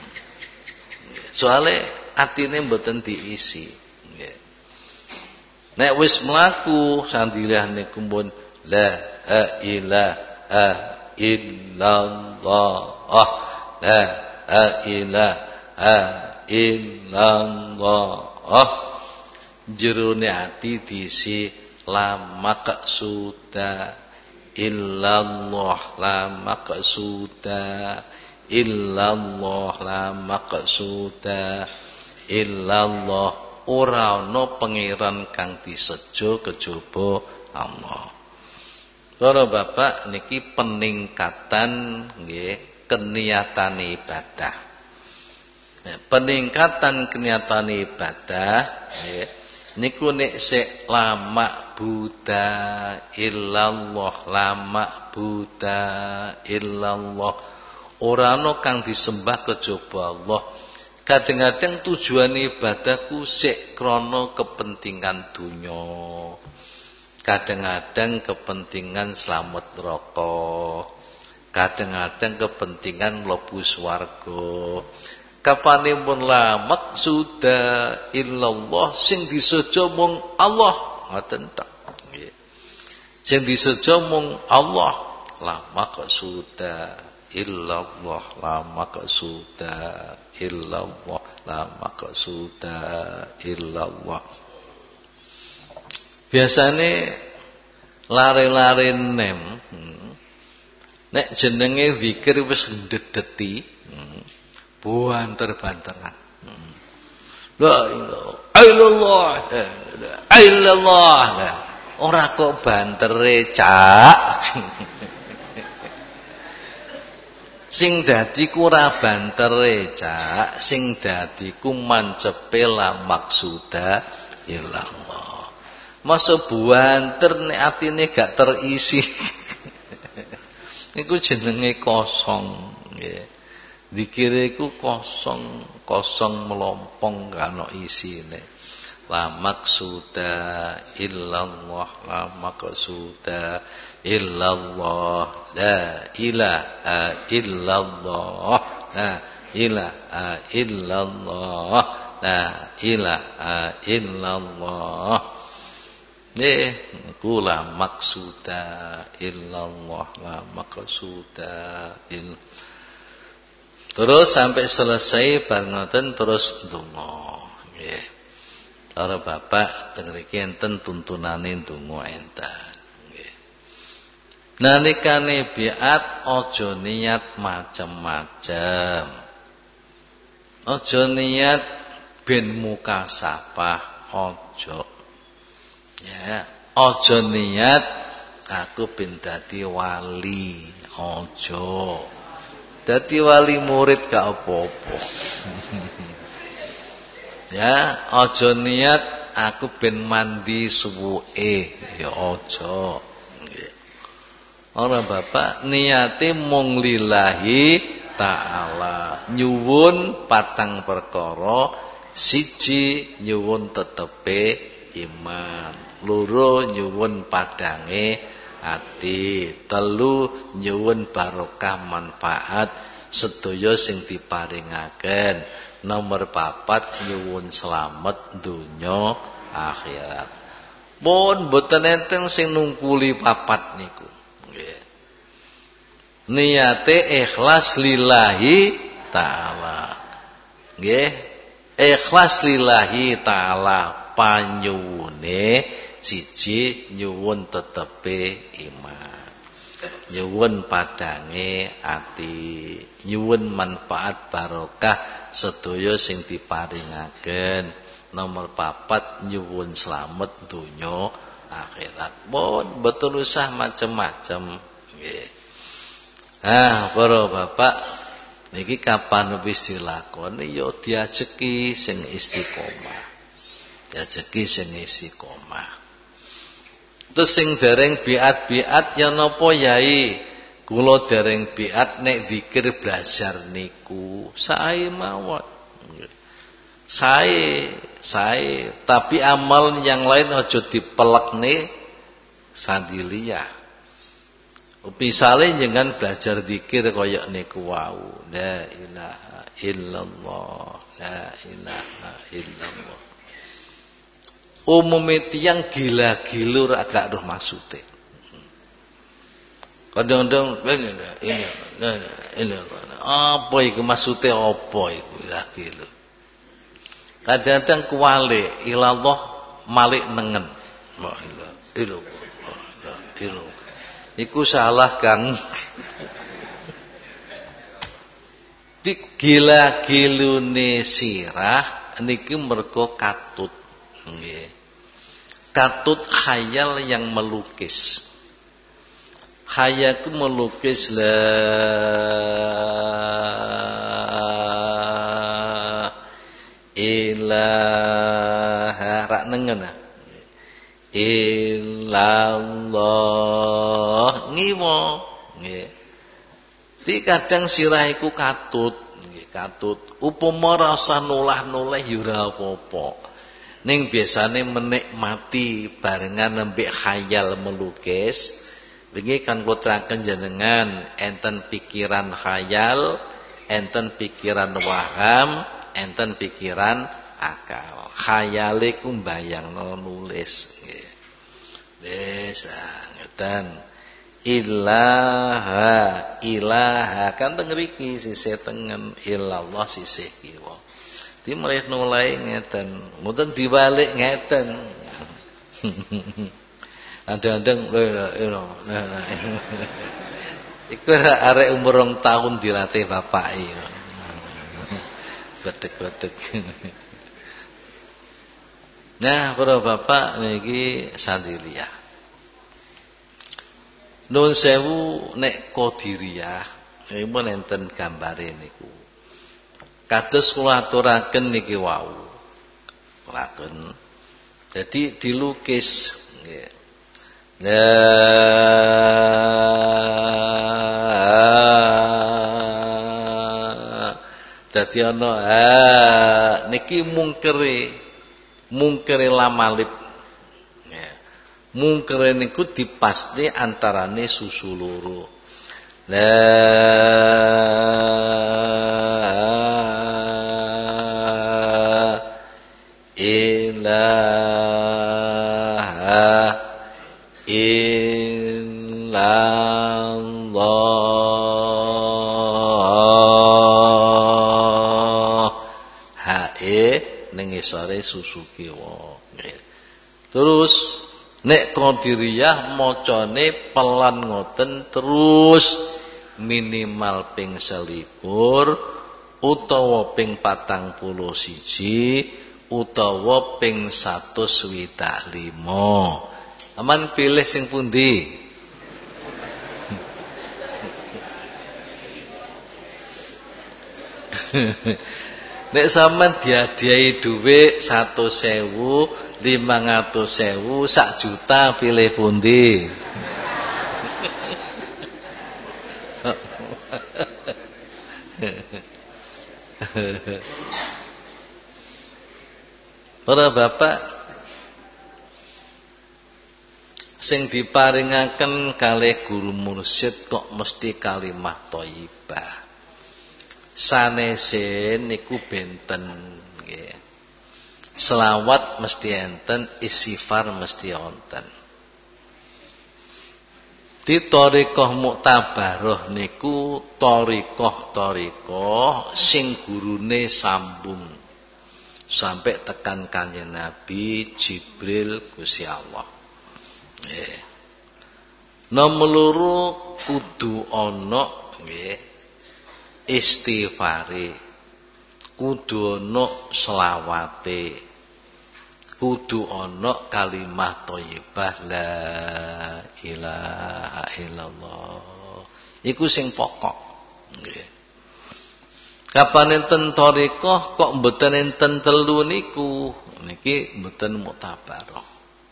Soale atine mboten diisi. Nggih. Nek wis mlaku Sandiliyah niku pun la ilaha illallah. La ilaha illallah oh jerone ati diisi la maqsuda illallah la maqsuda illallah la maqsuda illallah ora ana pangeran kang disejo kejaba Allah. Para bapak niki peningkatan nggih keniatan ibadah. Ya, peningkatan keniatan ibadah ya, niku nek sik lama buta illallah lama buta illallah ora ana kang disembah kejaba Allah. Kadang-kadang tujuan ibadahku sik krana kepentingan dunya. Kadang-kadang kepentingan slamet neraka. Kadang-kadang kepentingan mlebu swarga. Kapanipun la maqsuda illallah sing disejo mung Allah ngoten tok nggih sing disejo mung Allah la maqsuda illallah la maqsuda illallah la maqsuda illallah biasane lare-lare nem hmm. nek jenenge zikir wis ndedeti hmm. banter-banteran. La ilaha illallah. La illallah. Ora kok bantere, Cak. Sing dadi ku ora bantere, Cak. Sing dadi ku mancepe la maksuda illallah. Masa banter nek atine gak terisi. Niku jenenge kosong, nggih. Dikire iku kosong, kosong melompong kana isine. La maqsuda illallah, la maqsuda illallah, la ilaha illallah, la ilaha illallah, la ilaha illallah. Nggih, kula maqsuda illallah, la maqsuda illallah. Terus sampai selesai bar ngoten terus ndonga. Nggih. Para bapak teng mriki enten tuntunane ndonga enten. Nggih. Nalikane biat aja niat macem-macem. Aja niat ben mukasabah aja. Ya, aja niat aku ben dadi wali aja. Dadi wali murid gak apa-apa. Ya, aja niat aku ben mandi suwuke, ya aja. Nggih. Ora bapak niate mung lillahi ta'ala. Nyuwun patang perkara, siji nyuwun tetepe iman, loro nyuwun padange ati, telu nyuwun barokah manfaat sedaya sing diparingaken, nomor papat nyuwun slamet donya akhirat. Pun mboten enten sing nungkuli papat niku. Nggih. Niate ikhlas lillahi ta'ala. Nggih. Ikhlas lillahi ta'ala panyuwune siji nyuwun tetepe iman, nyuwun padange ati, nyuwun manfaat barokah sedaya sing diparingaken, nomor papat nyuwun slamet donya akhirat. Pun betul usah macem-macem nggih. Ah, para bapak niki kapan wis dilakoni ya diajeki sing istiqomah. Diajeki sing istiqomah. Terus sing dereng biat-biat ya napa yai? Kula dereng biat nek zikir belajar niku sae mawon. Sae, sae, tapi amal yang lain aja dipelekne sandiliyah. Misale jenengan belajar zikir kaya niku wau, la ilaha illallah, la ilaha illallah. Umumnya tiyang gila-gilur agak roh maksude. Kadang-kadang ini ini apa iku maksude apa iku gila-gilur. Kadang-kadang kuwale ilallah malik nengen. La ilaha illallah. Iku salah Kang. Gila-gilune sirah niki mergo katut. Nggih. Katut khayal yang melukis. Khayal itu melukis la ilaha rak nengen illallah ngiwo nggih. Di kadang sirah iku katut nggih, katut upama rasa nulah-nuleh ya ora apa-apa. Ning biasane menikmati barengan nembek khayal melukis. Wingi kan kula terangken jenengan enten pikiran khayal, enten pikiran waham, enten pikiran akal. Khayale ku mbayangno nulis nggih. Wis ngeten. Ilaha ilaha kan teng mriki sisih tengen, illallah sisih kiwa. Di mereka nulai ngeten, mungkin dibalik ngeten. Ada-ada, iku arek umur rong tahun dilatih bapak iyo. Bedek-bedek. Nah, para bapak niki sandiliyah. Nun sewu nek qadiriyah, iki pun enten gambare niku. Kados kula aturaken niki wau. Laken. Jadi dilukis nggih. Nah, dadi ana ha niki mungkere mungkere lamalip. Ya. Mungkere niku dipasti antarane susu loro. La ilaha illallah nggih ning ngisore susu kiwa nggih. Terus nek qadiriyah macane pelan ngoten terus minimal ping selikur utawa ping patang puluh siji utawa ping satus swidak lima. Aman pilih sing pundi? Nek sampean diadiahi dhuwit satus ewu, limang atus ewu, sak juta pilih pundi? Para bapak sing diparingaken kalih guru mursyid kok mesti kalimah thayyibah. Sanese niku benten nggih. Selawat mesti enten, istighfar mesti wonten. Di thariqah muktabaroh niku thariqah-thariqah sing gurune sambung sampai tekan Kanjeng Nabi Jibril Gusti Allah. Nggih. Nomor loro kudu ana nggih istighfare, kudu ana selawate, kudu ana kalimah thayyibah la ilaha illallah. Iku sing pokok. Nggih. Kapan enten thariqah kok mboten enten telu niku, niki mboten muktabarah.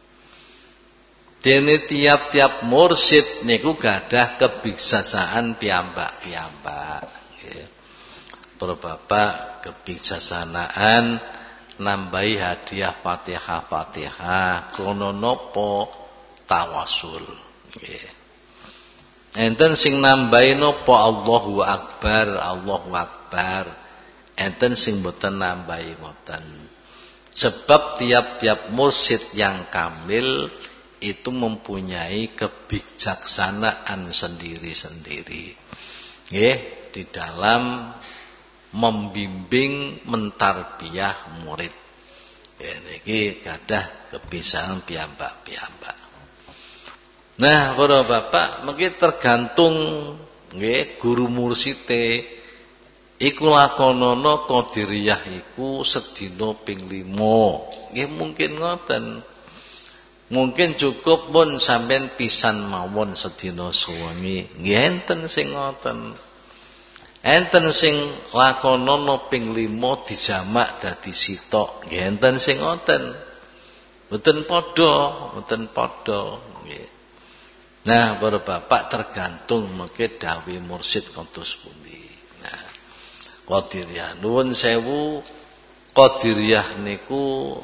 Dene tiap-tiap mursyid niku gadah kebijaksanaan piyambak-piyambak. Nggih. Para bapak kebijaksanaan nambahi hadiah Fatihah-Fatihah krana napa tawasul. Nggih. Enten sing nambahi napa Allahu Akbar, Allahu Akbar. Enten sing mboten nambahi ngoten. Sebab tiap-tiap mursyid yang kamil itu mempunyai kebijaksanaan sendiri-sendiri. Nggih, di dalam membimbing mentarbiyah murid. Ya niki gadah kebijaksanaan piyambak-piyambak. Nah, para bapak, mungkin tergantung nggih guru mursite iku lakonana qadiriyah iku sedina ping lima. Nggih mungkin ngoten. Mungkin cukup pun sampean pisan mawon sedina suwengi. Nggih enten sing ngoten. Enten sing lakonana ping lima dijamak dadi sitok. Nggih enten sing ngoten. Mboten padha, mboten padha nggih. Nah, para bapak tergantung mengke dawuh mursyid kados pundi. Nah, qadiriyah nuwun sewu, qadiriyah niku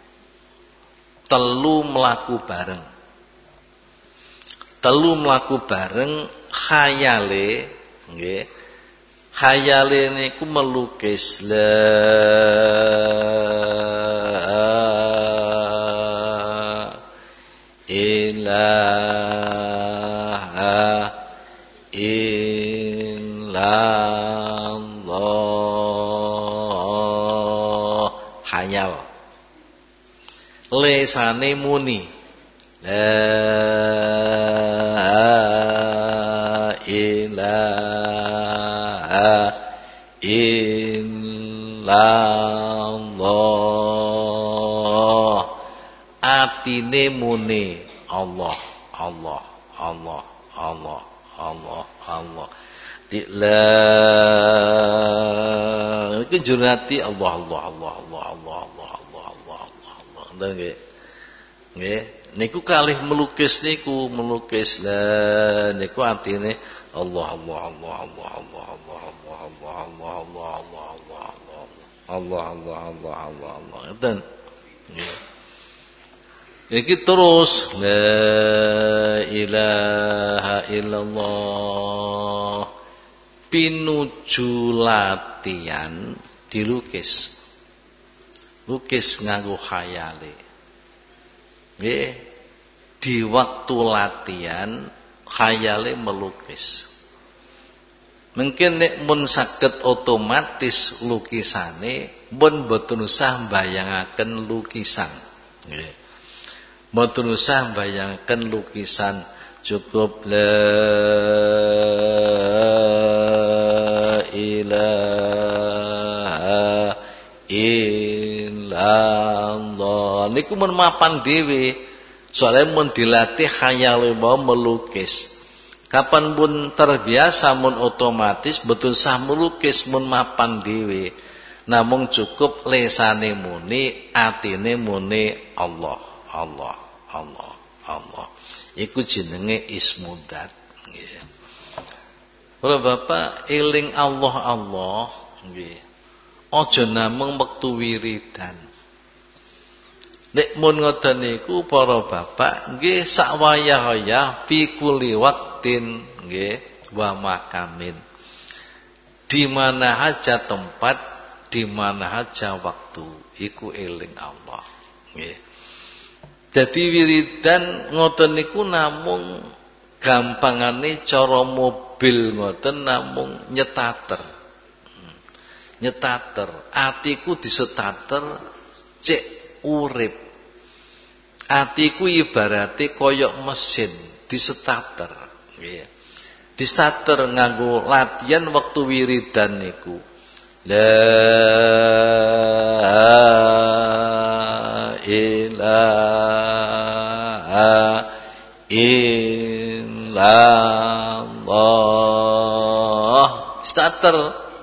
telu mlaku bareng. Telu mlaku bareng khayale nggih. Khayale niku melukis la ilaha illallah. Hayal lesane muni la ilaha illallah, atine muni Allah Allah Allah Allah Allah Allah. La iku jurnati Allah Allah Allah Allah Allah Allah Allah Allah Allah. Nggih. Nggih, niku kalih melukis niku, melukis la niku artine Allah Allah Allah Allah Allah Allah Allah Allah Allah Allah Allah Allah Allah Allah Allah Allah Allah. Ngoten. Nggih. Iki terus la ilaha illallah pinuju latihan dilukis. Lukis nganggo khayale. Nggih, di waktu latihan khayale melukis. Mungkin nek mun saged otomatis lukisane mun boten usah mbayangaken lukisan. Nggih. Boten usah mbayangaken lukisan, cukup la ilaha illallah. Niku mun mapan dhewe. Soalnya mun dilatih khayal mau melukis. Kapan pun terbiasa mun otomatis betul sah melukis mun mapan dhewe. Namung cukup lesane muni, atine muni Allah, Allah, Allah, Allah. Iku jenenge ismudat. Nggih. Para bapak eling Allah Allah, nggih. Aja namung wektu wiridan. Nek mun ngoten niku para bapak nggih sak wayah-wayah fi kulli waqtin nggih wa makamin. Di mana aja tempat, di mana aja waktu iku eling Allah nggih. Jadi wiridan ngoten niku namung gampangane cara mobil ngoten namung nyetater. Nyetater, atiku disetater cek urip. Atiku ibarate koyok mesin disetater nggih. Disetater nganggo latihan waktu wiridan niku. La ilaha illallah. Starter.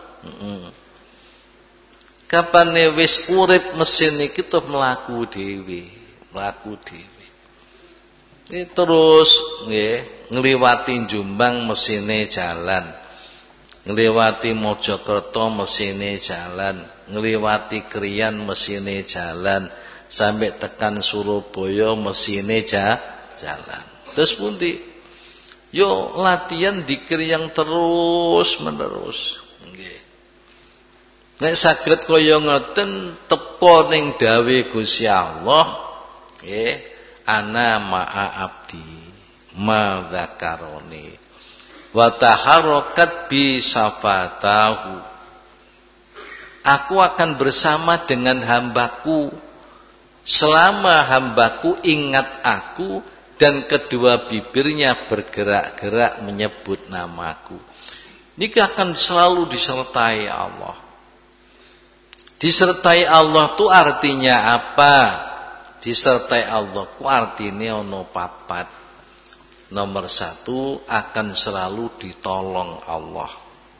Kapane wis urip mesin iki tuh mlaku dhewe, mlaku dhewe. Iki terus nggih ngliwati Jombang mesine jalan. Ngliwati Mojokerto mesine jalan, ngliwati Krian mesine jalan, sampai tekan Surabaya mesine ja, jalan. Terus pundi? Yo latihan dikir yang terus menerus. Nggih. Nek saged kaya ngoten teka ning dawuh Gusti Allah, nggih, ana ma'a abdi ma dzakaroni. Wa taharrakat bi safatahu. Aku akan bersama dengan hambaku selama hambaku ingat aku dan kedua bibirnya bergerak-gerak menyebut namaku. Niki akan selalu disertai Allah. Disertai Allah itu artinya apa? Disertai Allah itu artinya ono papat. Nomor satu, akan selalu ditolong Allah.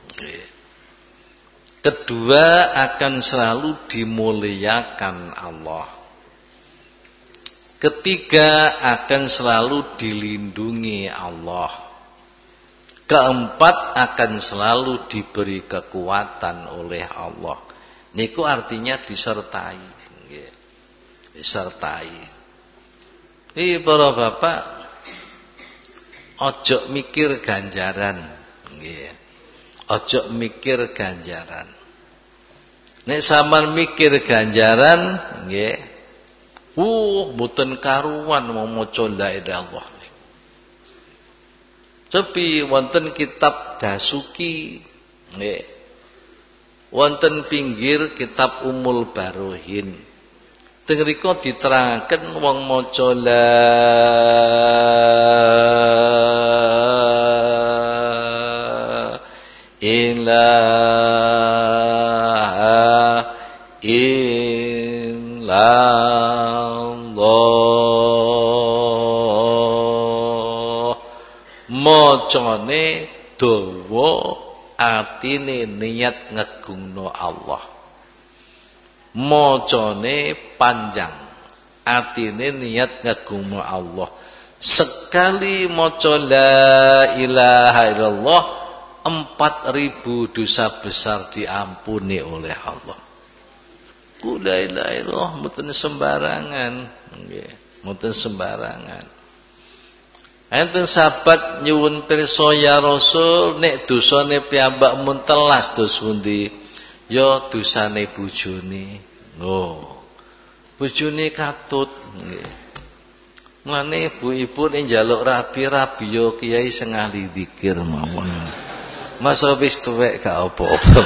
Kedua, akan selalu dimuliakan Allah. Ketiga, akan selalu dilindungi Allah. Keempat, akan selalu diberi kekuatan oleh Allah. Niku artinya disertai. Disertai. Ini para bapak, ojo mikir ganjaran, nggih. Ojo mikir ganjaran. Nek sampean mikir ganjaran, nggih. Uh, mboten karuan mau maca la ilaha illallah. Tapi wonten kitab Dasuki, nggih. Wonten pinggir kitab Umul Barohin. Teng mriku diterangaken wong maca la ilaha illallah. Macane dawa, atine niat ngegungno Allah. Macane panjang, atine niat ngagungno Allah. Sekali maca la ilaha illallah, empat ribu dosa besar diampuni oleh Allah. Ku la ilaha illallah mboten sembarangan, nggih, mboten sembarangan. Enten sahabat nyuwun pirsa ya Rasul, nek dosane piyambak mun telas dos pundi? Ya dosane bojone. Oh. Bojone katut nggih. Mulane ibu-ibu nek njaluk rabi-rabi ya kiai sing ahli zikir mawon. Mas wis tuwek gak apa-apa.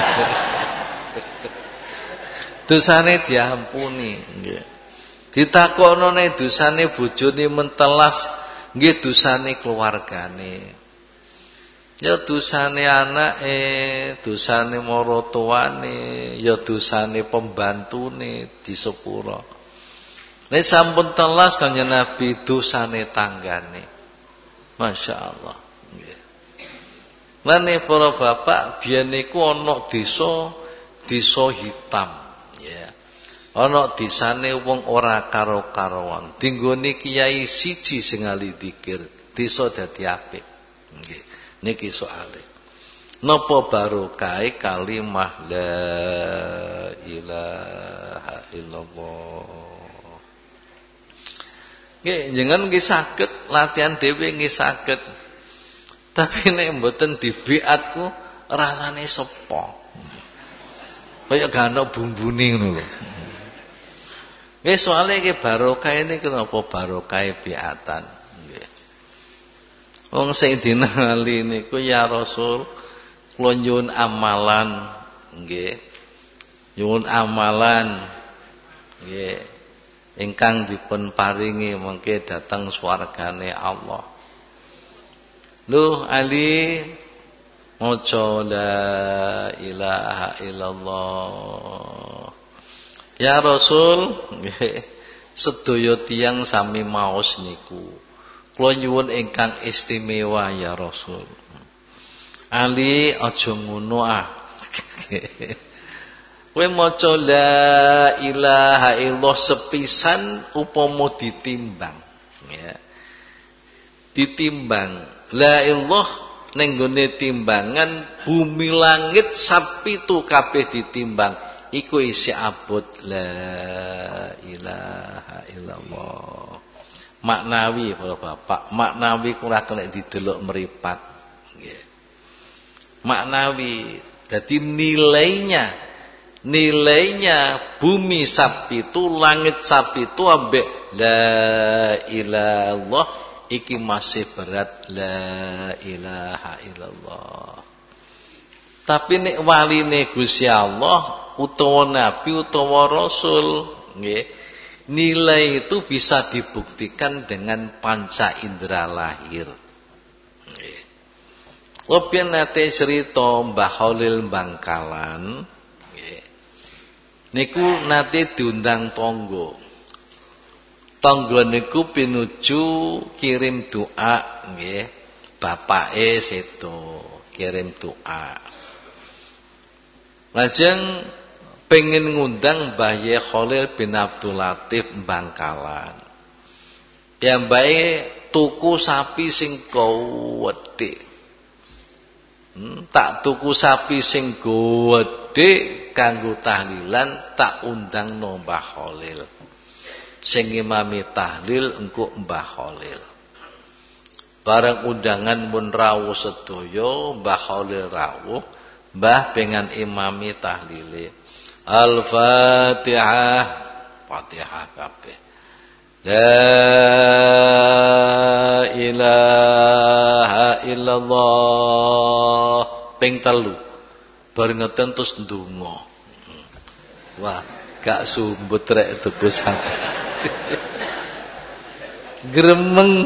Dosane diampuni nggih. Ditakokno nek dosane bojone mentelas, nggih dosane keluargane. Ya dosane anake, dosane maratuwane, ya dosane pembantune di sepura. Nek sampun telas Kanjeng Nabi dosane tanggane. Masyaallah nggih. Lane para bapak biyen niku ana desa, desa hitam ya. Ana desane wong ora karo-karoan. Dinggone kiai siji sing ahli dzikir, desa dadi apik. Nggih. Niki soale. Napa barokah kalimah la ilaha illallah. Nggih, jenengan nggih saged latihan dhewe nggih saged. Tapi nek mboten dibiatku rasane sepo. Kaya gak ana bumbune ngono lho. Nggih soalé iki barokah ini kenapa barokah biatan. Nggih. Wong sing dinali niku ya Rasul, kula nyuwun amalan nggih. Nyuwun amalan nggih ingkang dipun paringi mengke dhateng swargane Allah. Lho Ali maca la ilaha illallah. Ya Rasul nggih sedaya tiyang sami maos niku. Kula nyuwun ingkang istimewa ya Rasul. Ali aja ngono ah. Kowe maca la ilaha illallah sepisan upama ditimbang ya. Ditimbang la ilallah ning gone timbangan bumi langit sapitu kabeh ditimbang iku isi abot la ilaha illallah. Maknawi para bapak, maknawi ora kena didelok meripat nggih. Maknawi dadi nilainya nilainya bumi sapitu langit sapitu ambek la ilallah iki masih berat la ilaha illallah. Tapi nek waline Gusti Allah utawa nabi utawa rasul nggih, nilai itu bisa dibuktikan dengan panca indera lahir. Nggih. Kula nate cerita Mbah Khalil Bangkalan nggih. Niku nate diundang tangga. Tangga niku pinuju kirim doa nggih. Bapake sedo kirim doa. Lajeng pengen ngundang Mbah Ye Khalil bin Abdul Latif Bangkalan. Ya mbae tuku sapi sing gowedhe. Hmm, tak tuku sapi sing gowedhe kanggo tahlilan tak undang no Mbah Khalil. Sing imami tahlil engko Mbah Khalil. Bareng undangan mun rawuh sedaya, Mbah Khalil rawuh, Mbah pengen imami tahlile. Al-Fatihah, Fatihah kabeh. La ilaha illallah ping telu. Bareng ngeten terus ndonga. Wah, gak sumbut rek tuku sapi. Gremeng.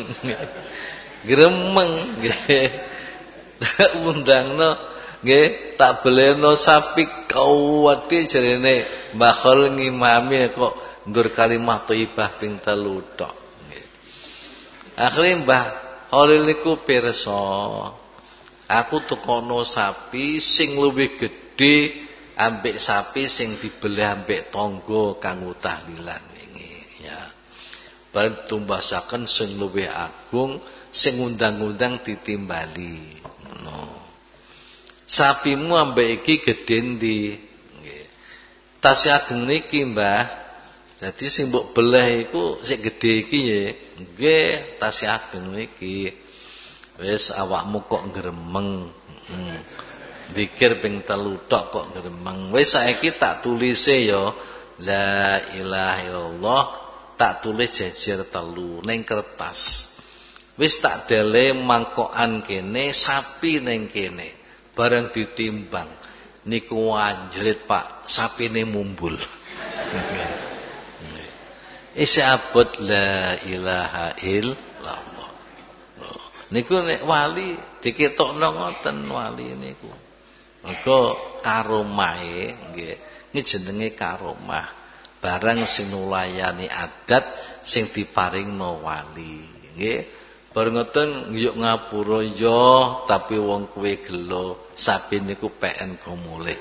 Gremeng nggih. Undangno nggih tak beleno sapi kawedhe jarene Mbah Khalil ngimami kok nggur kalimah thayyibah ping telu tok nggih. Akhire Mbah Khalil niku pirsa aku tukono sapi sing luwih gedhe ambek sapi sing dibelih ambek tangga kanggo tahlilan wingi ya. Bareng tumbasaken sing luwih agung sing undang-undang ditimbali ngono. Sapimu ambek iki gedhe ndi? Nggih. Tasih ageng niki, Mbah. Dadi sing mbok beleh iku sing gedhe iki nggih. Nggih, tasih ageng niki. Wis awakmu kok gremeng. Hmm. Zikir ping telu tok kok gremeng. Wis saiki tak tulise ya la ilaha illallah, tak tulis jejer telu ning kertas. Wis tak dele mangkokan kene, sapi ning kene. Bareng ditimbang niku anjrit Pak, sapine mumbul. Isi abot la ilaha illallah. Niku nek wali diketokno ngoten wali niku. Mergo karomahe nggih, iki jenenge karomah. Barang sing nulayani adat sing diparingno wali, nggih. Bareng ngoten nggih ngapura ya, tapi wong kuwe gelo, sapi niku peken go mulih.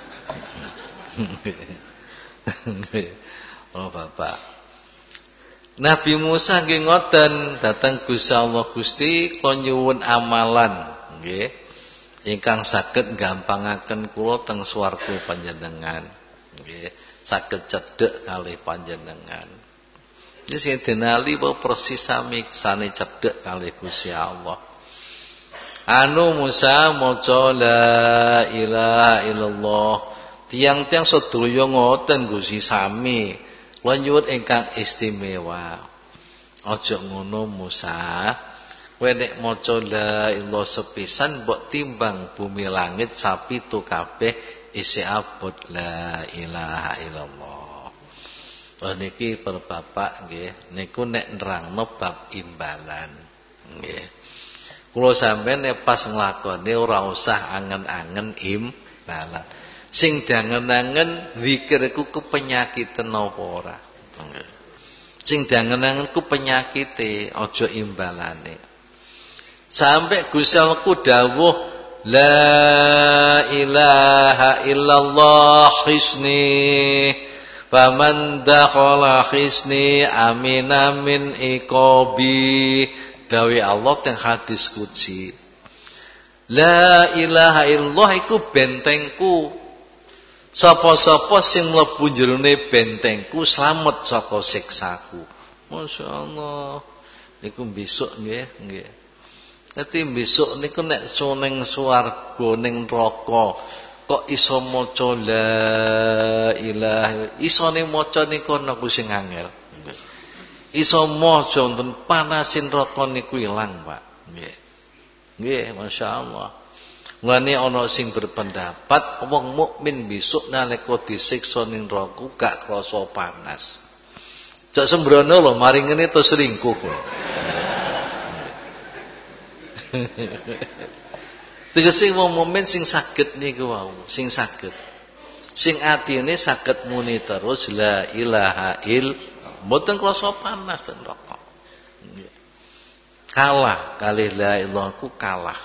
Oh Bapak. Nabi Musa nggih ngoten, dateng Gusti Allah Gusti kula nyuwun amalan, nggih. Ingkang saged gampangaken kula teng swarga panjenengan, nggih. Saged cedhek kalih panjenengan. Ini Sayyidina Ali persis sami sane cedhek kalih Gusti Allah. Anu Musa maca la ilaha illallah. Tiang-tiang sedaya ngoten Gusti sami. Kula nyuwun ingkang istimewa. Aja ngono Musa. Kowe nek maca la ilaha sepisan mbok timbang bumi langit sapi tu kabeh isi abot la ilaha illallah. Oh niki para bapak nggih, niku nek nerangno bab imbalan. Nggih. Kula sampeyan nek pas nglakone ora usah angen-angen imbalan. Sing diangen-angen zikir iku kepenyakiten apa ora. Nggih. Sing diangen-angen ku penyakite, aja imbalane. Sampai Gusti Allah ku dawuh la ilaha illallah hisni faman dakhala hisni amina min iqabi. Dawe Allah teng hadis qudsi. La ilaha illallah iku bentengku. Sapa-sapa sing mlebu jerone bentengku slamet saka siksaku. Masyaallah. Niku besok nggih, nggih. Dadi besok niku nek ning swarga ning neraka kok iso maca la ilaha, isone maca niku niku sing angel. Iso maca wonten panasin neraka niku ilang, Pak. Nggih. Nggih, masyaallah. Mulane ana sing berpendapat wong mukmin besok nalika disiksa ning neraka gak krasa panas. Cok sembrono lho, mari ngene to selingkuh. Tegese wong mukmin sing saged niku wau, sing saged. Sing atine saged muni terus la ilaha il, mboten krasa panas ten neraka. Kalah kalih la ilaha ku kalah.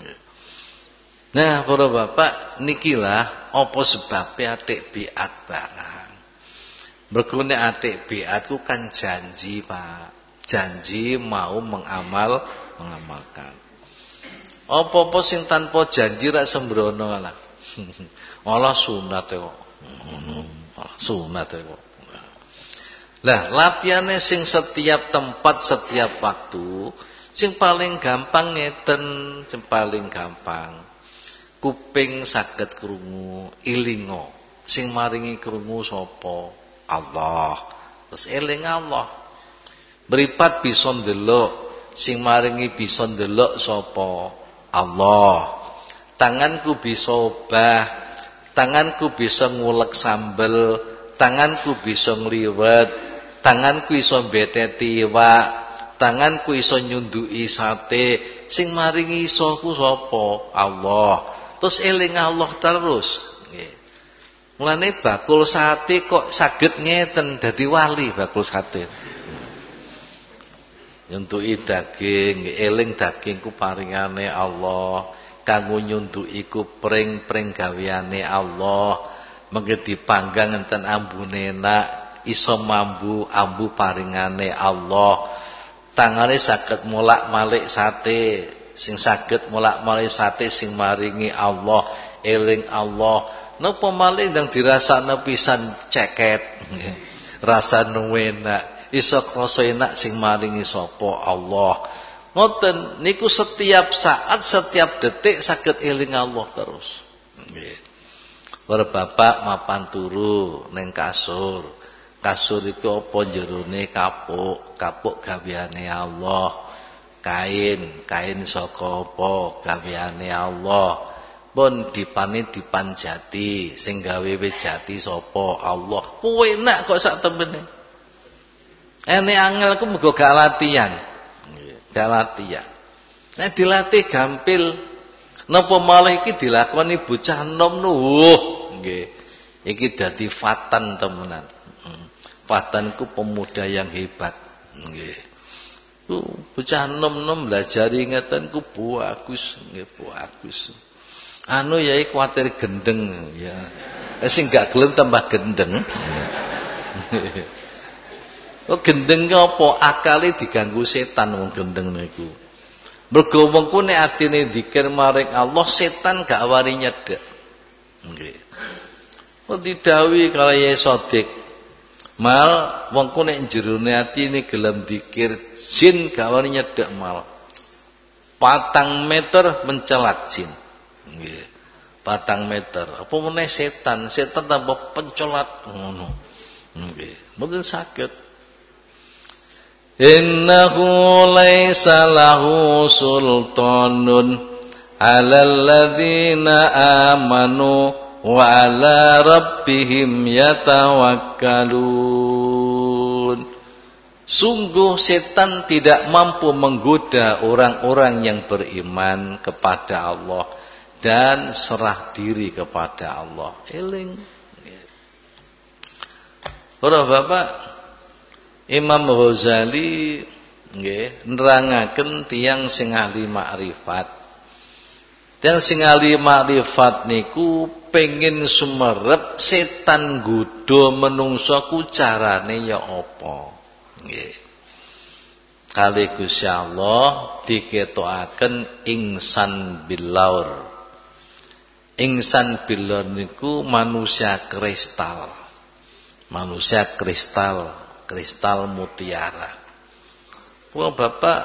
Nah, para bapak nikilah apa sebabe atik biat barang. Mergo nek atik biat ku kan janji, Pak. Janji mau mengamal, mengamalkan. Apa-apa sing tanpa janji rak sembrono lah. Allah sunat kok. Sunat kok. Lah, latihane sing setiap tempat, setiap waktu, sing paling gampang ngeten, sing paling gampang. Kuping saged krungu, ilingo. Sing maringi krungu sapa? Allah. Terus eling Allah. Mripat bisa ndelok, sing maringi bisa ndelok sapa? Allah. Tanganku bisa obah, tanganku bisa ngulek sambel, tanganku bisa ngliwet, tanganku iso mbeteti iwak, tanganku iso nyunduki sate, sing maringi iso ku sapa? Allah. Terus eling Allah terus. Nggih. Mulane bakul sate kok saged ngeten dadi wali bakul sate. Nyuntuki daging, eling dagingku paringane Allah, kanggo nyuntuki ku pring-pring gaweane Allah, mengke dipanggang enten ambune enak, iso mambu ambu paringane Allah. Tangane saged molak-malik sate, sing saged molak-malik sate sing maringi Allah, eling Allah. Napa malih ndang dirasakno pisan ceket. Rasane enak. Iso krasa enak sing maringi sapa? Allah. Ngoten niku setiap saat, setiap detik saged eling Allah terus. Nggih. Para bapak mapan turu ning kasur. Kasur iku apa jerone kapuk, kapuk gaweane Allah. kain, kain saka apa gaweane Allah. Pun dipane dipanjati, sing gawe wejati sapa? Allah. Kuwi enak kok sak temene. Ene angel ku mergo gak latihan. Gak latihan. Nek dilatih gampil, napa malah iki dilakoni bocah nom nuh. Nggih. Iki dadi fatan temenan. Fatan ku pemuda yang hebat. Nggih. Ku bocah nom-nom belajari ngeten ku bagus, nggih bagus. Anu yai kuwatir gendeng ya. Eh sing gak gelem tambah gendeng. Kok gendeng ki apa? Akale diganggu setan wong gendeng niku. Mergo wong ku nek atine dzikir maring Allah, setan gak wani nyedhek. Nggih. Kok didhawuhi karo Yai Sodik, mal wong ku nek jerone atine gelem dzikir, jin gak wani nyedhek mal. Patang meter mencelat jin. Nggih. Patang meter. Apa meneh setan? Setan tambah pencelat ngono. Nggih. Mboten saged. Innahu laisa lahu sultanun 'alal ladzina amanu wa 'ala rabbihim yatawakkalun. Sungguh setan tidak mampu menggoda orang-orang yang beriman kepada Allah dan serah diri kepada Allah. Eling. Para bapak, Imam Ghazali nggih nerangaken tiyang sing ahli makrifat. Tiyang sing ahli makrifat niku pengin sumerep setan nggodha menungsa ku carane ya apa? Nggih. Kali Gusti Allah diketokaken ingsan bilaur. Ingsan bilaur niku manusia kristal. Manusia kristal, kristal mutiara. Wah Bapak,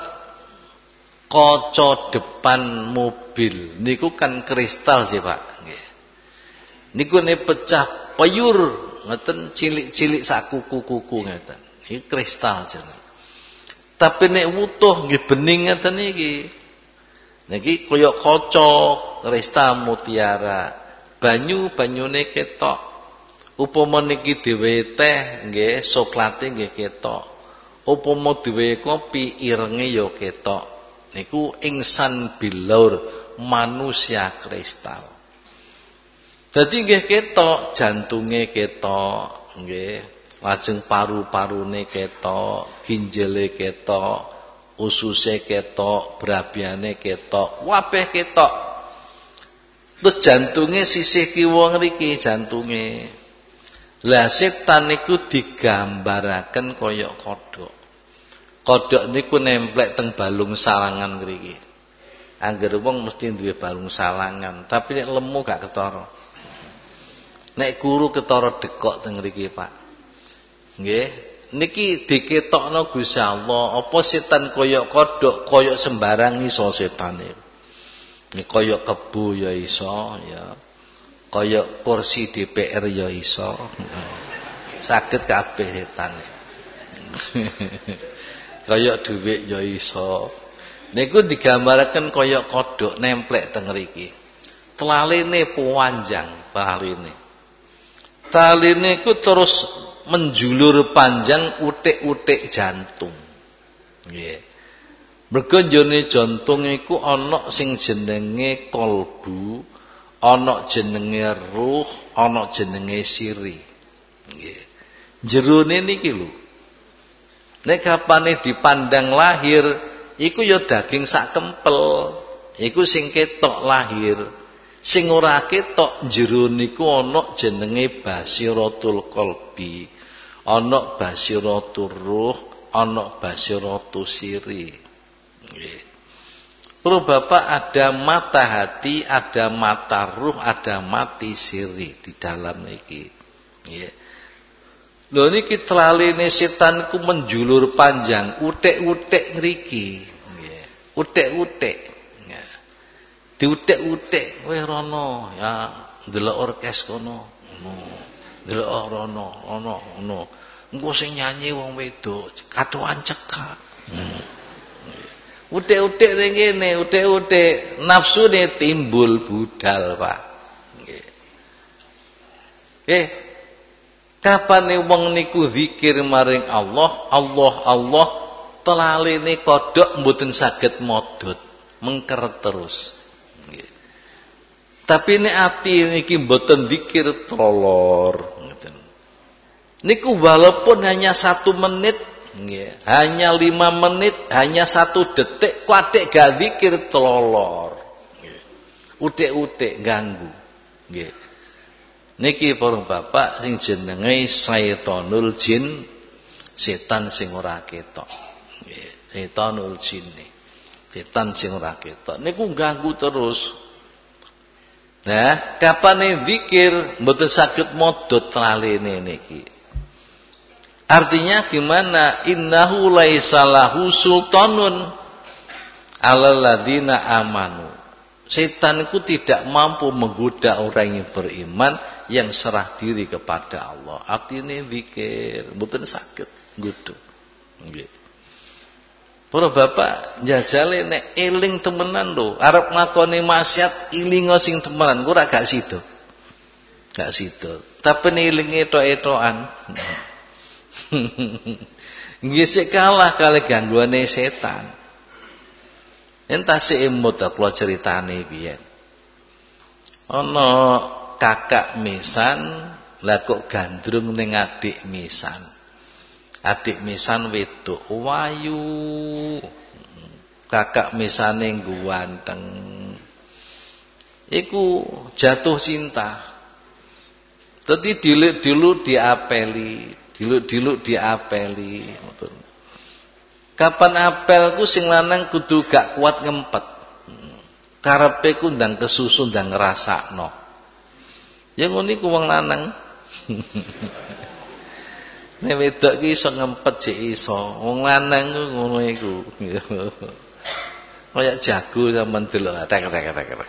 kaca depan mobil niku kan kristal sih Pak. Nggih. Niku nek pecah peyur ngoten cilik-cilik sak kuku-kuku ngeten. Iki kristal jenenge. Tapi nek wutuh nggih bening ngeten iki. Niki kaya kaca kristal mutiara. Banyu banyune ketok. Upama niki dhewe teh nggih soklate nggih ketok. Upama dhewe kopi irenge ya ketok. Niku ingsan bilaur manusia kristal. Jadi nggih ketok jantunge ketok nggih. Lajeng paru-parune ketok, ginjele ketok, ususe ketok, brabiane ketok, wabeh ketok. Terus jantunge sisih kiwa ngriki jantunge. Lah setan niku digambaraken kaya kodhok. Kodhok niku nemplek teng balung salangan ngriki. Angger wong mesti duwe balung salangan, tapi nek lemu gak ketara. Nek kuru ketara dekok teng ngriki, Pak. Nggih, niki diketokno Gusti Allah, apa setan kaya kodhok, kaya sembarang iso setane. Nek kaya kebu ya iso, ya. Kaya kursi D P R ya iso. Saged kabeh setane. Kaya dhuwit ya iso. Niku digambaraken kaya kodhok nemplek teng mriki. Tlaline panjang, taline. Taline ku terus menjulur panjang utik-utik jantung. Nggih. Mergo jane jantung iku ana sing jenenge kolbu, ana jenenge ruh, ana jenenge siri. Nggih. Jerone niki lho. Nek kapane dipandang lahir, iku ya daging sak kempel. Iku sing ketok lahir. Sing ora ketok jero niku ana jenenge basiratul qalbi. Ana basiratul ruh, ana basiratul siri. Nggih. Pro Bapak, ada mata hati, ada mata ruh, ada mati siri di dalam niki. Nggih. Lho niki tlaline setan ku menjulur panjang, utek-utek ngriki. Nggih. Utek-utek. Ya. Diutek-utek, kowe rono ya ndelok orkes kono. Ngono. Ndelok rono, rono, ngono. Engko sing nyanyi wong wedok, katokan cekak. Hmm. Utik-utik ning kene, utik-utik nafsune timbul budal, Pak. Nggih. Eh, kapane wong niku zikir maring Allah, Allah Allah telalene kodhok mboten saged modot, mengker terus. Nggih. Tapi nek ati niki mboten zikir trolor, ngoten. Niku walaupun hanya satu menit, nggih, hanya lima menit, hanya satu detik, kuatik gak zikir trolor. Nggih. Utik-utik ganggu. Nggih. Niki para bapak sing jenenge syaitonul jin, setan sing ora ketok. Nggih, syaitonul jin. Setan sing ora ketok. Niku ganggu terus. Nah, kapane zikir mboten saged modot lalene niki. Artinya gimana? Innahu laisa lahu sultanun 'alal ladzina amanu. Setan itu tidak mampu menggoda orang yang beriman yang serah diri kepada Allah. Artinya zikir mboten saged nggodha. Nggih. Para bapak njajale nek eling temenan lho, arep ngakoni maksiat ilinga sing temenan, ku ora gak sida. Gak sida. Tapi nek elinge tok-etokan. Nggih sik kalah kali gangguane setan. Entah sik emut kula critane piye. Ana kakak misan, lah kok gandrung ning adik misan. Adik misan wedok wayu. Kakak misane ganteng. Iku jatuh cinta. Dadi dilu-dilu diapeli, dilu-dilu diapeli. Kapan apelku sing lanang kudu gak kuat ngempet. Karepe ku ndang kesusu ndang ngrasakno. Ya ngono iku wong lanang. Nek wedok ki iso ngempet jek iso. Wong lanang ku ngono iku. Kaya jago sampean delok. Tek-tek-tek.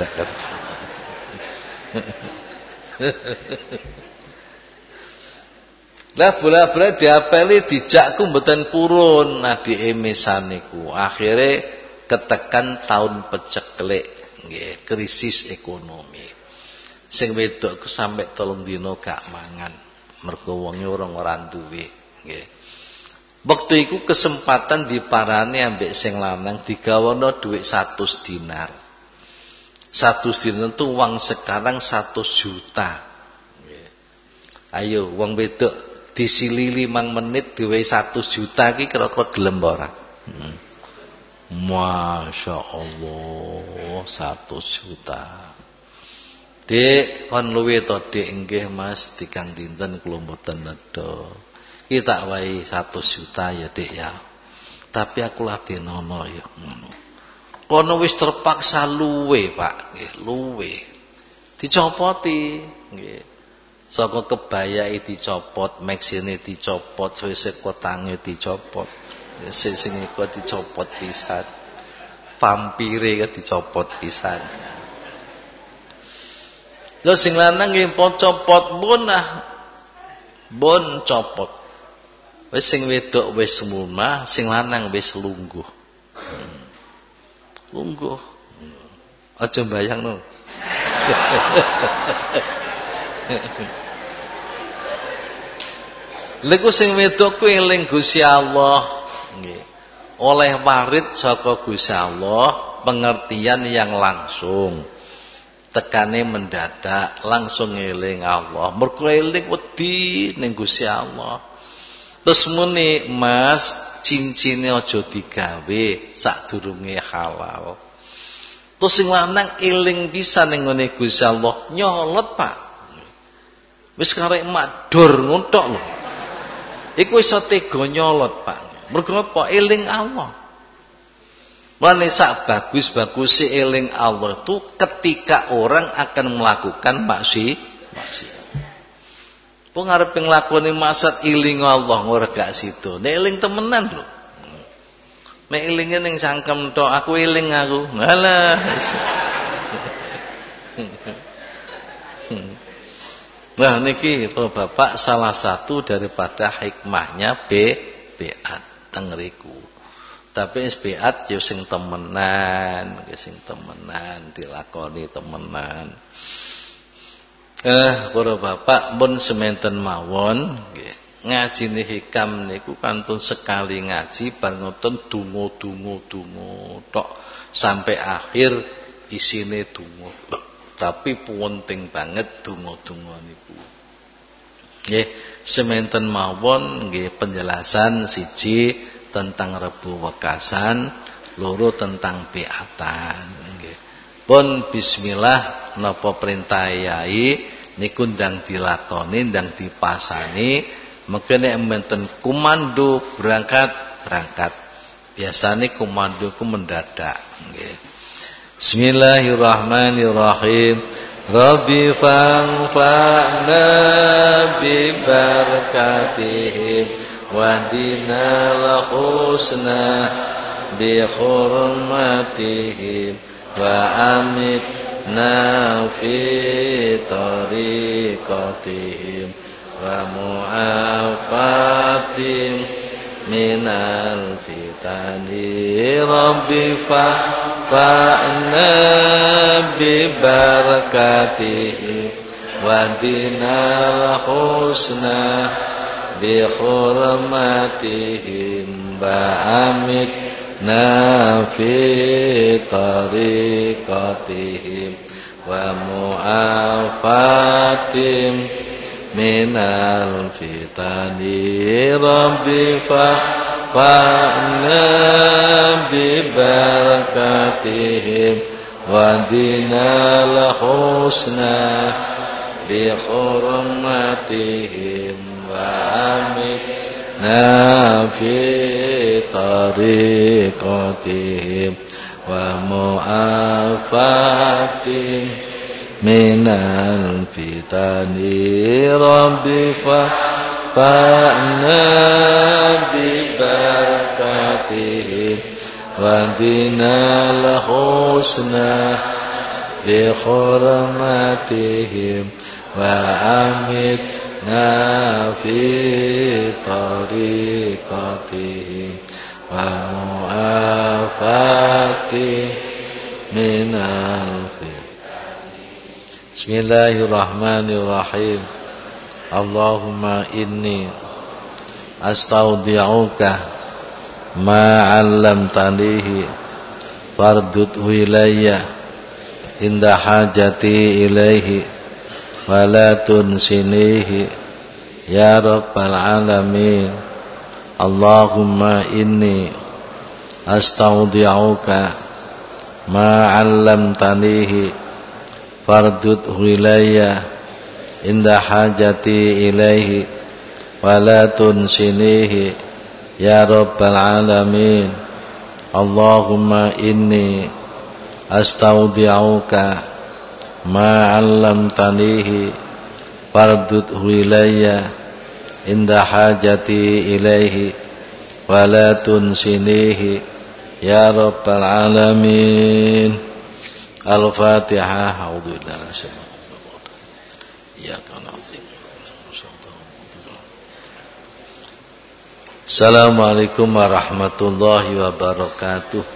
Lah bola-bola diapeli dijakku mboten purun adike misan niku. Akhire ketekan tahun peceklik nggih, krisis ekonomi. Sing wedok ku sampe telung dina gak mangan. Mergo wonge ora ora duwe nggih. Wektu iku kesempatan diparani ambek sing lanang digawono dhuwit seratus dinar. seratus dinar itu uang sekarang seratus juta. Nggih. Ayo wong wedok disilili mang menit duwe seratus juta iki kira-kira gelem ora? Hmm. Masya Allah seratus juta. Dik kon luwe to Dik nggih Mas dikang dinten kula mboten nedha. Ki tak wae seratus juta ya Dik ya. Tapi aku lagi nono ya ngono. Kono wis terpaksa luwe Pak, nggih luwe. Dicopoti nggih. Saka kebayake dicopot, maxine dicopot, suwise kotange dicopot. Sing sing iku dicopot pisan. Vampire ke dicopot pisan. Lho sing lanang nggih pon copot pun ah. Bon copot. Wis sing wedok wis semuna, sing lanang wis lungguh. Hmm. Lungguh. Aja mbayangno. Lha sing wedok ku eling Gusti Allah nggih. Oleh warid saka Gusti Allah, pengertian yang langsung. Tekane mendadak langsung eling Allah. Mergo eling wedi ning Gusti Allah. Terus muni, Mas, cincine aja digawe sadurunge halal. Terus sing lanang eling pisan ning ngene Gusti Allah, nyolot, Pak. Wis karek mador ngontok lho. Iku iso tega nyolot, Pak. Mergo apa? Eling Allah. Mulane sak bagus-baguse eling Allah itu ketika orang akan melakukan maksi maksiat. Wong arep nglakoni maksiat eling Allah ora gak sida. Nek eling temenan lho. Nek elinge ning sangkem tok, aku eling aku. Halah. Nah niki Bapak salah satu daripada hikmahnya B B A teng riku. Tapi isbiat yo sing temenan, sing temenan dilakoni temenan. Eh, para bapak pun sementen mawon nggih. Ngajine hikam niku kantun sekali ngaji bar ngoten donga-donga-donga tok sampai akhir isine donga. Tapi penting banget donga-donga niku. Nggih, sementen mawon nggih penjelasan siji tentang Rebu Wekasan, loro tentang biatan nggih. Pun bismillah napa perintah yai niku ndang dilakoni, ndang dipasani, mengke nek menten komando berangkat, berangkat. Biasane komando ku mendadak nggih. Bismillahirrahmanirrahim. Rabbi fanfa'na bi barakatihim wahdinal husna bi hurmatihim wa amitna fi tariqatihim wa mu'afatim minal fitani rabbi fa'na bi barakatihim wahdinal husna bi hurmatihim wa amitna fi tariqatihim wa mu'afatim minal fitani rabbi fa'na bi barakatihim wahdinal husna bi hurmatihim wa amitna fi tariqatihim wa mu'afatim minal fitani rabbi fa'na bi barakatihim wahdinal husna bi hurmatihim wa amitna fi tariqatihim wa mu'afatim minal fitani. Bismillahirrahmanirrahim. Allahumma inni astaudi'uka ma 'allamtanihi fardudhu ilayya inda hajati ilaihi wa la tunsinihi ya rabbal alamin. Allahumma inni astaudi'uka ma 'allamtanihi fardudhu ilayya inda hajati ilaihi wa la tunsinihi ya rabbal alamin. Allahumma inni astaudi'uka ma 'allamtanihi fardudhu ilayya inda hajati ilaihi wa la tunsinihi ya rabbal alamin. Al-Fatihah. A'udzubillahi minasyaitonir rajim. Iyyaka na'budu wa iyyaka nasta'in. Assalamualaikum warahmatullahi wabarakatuh.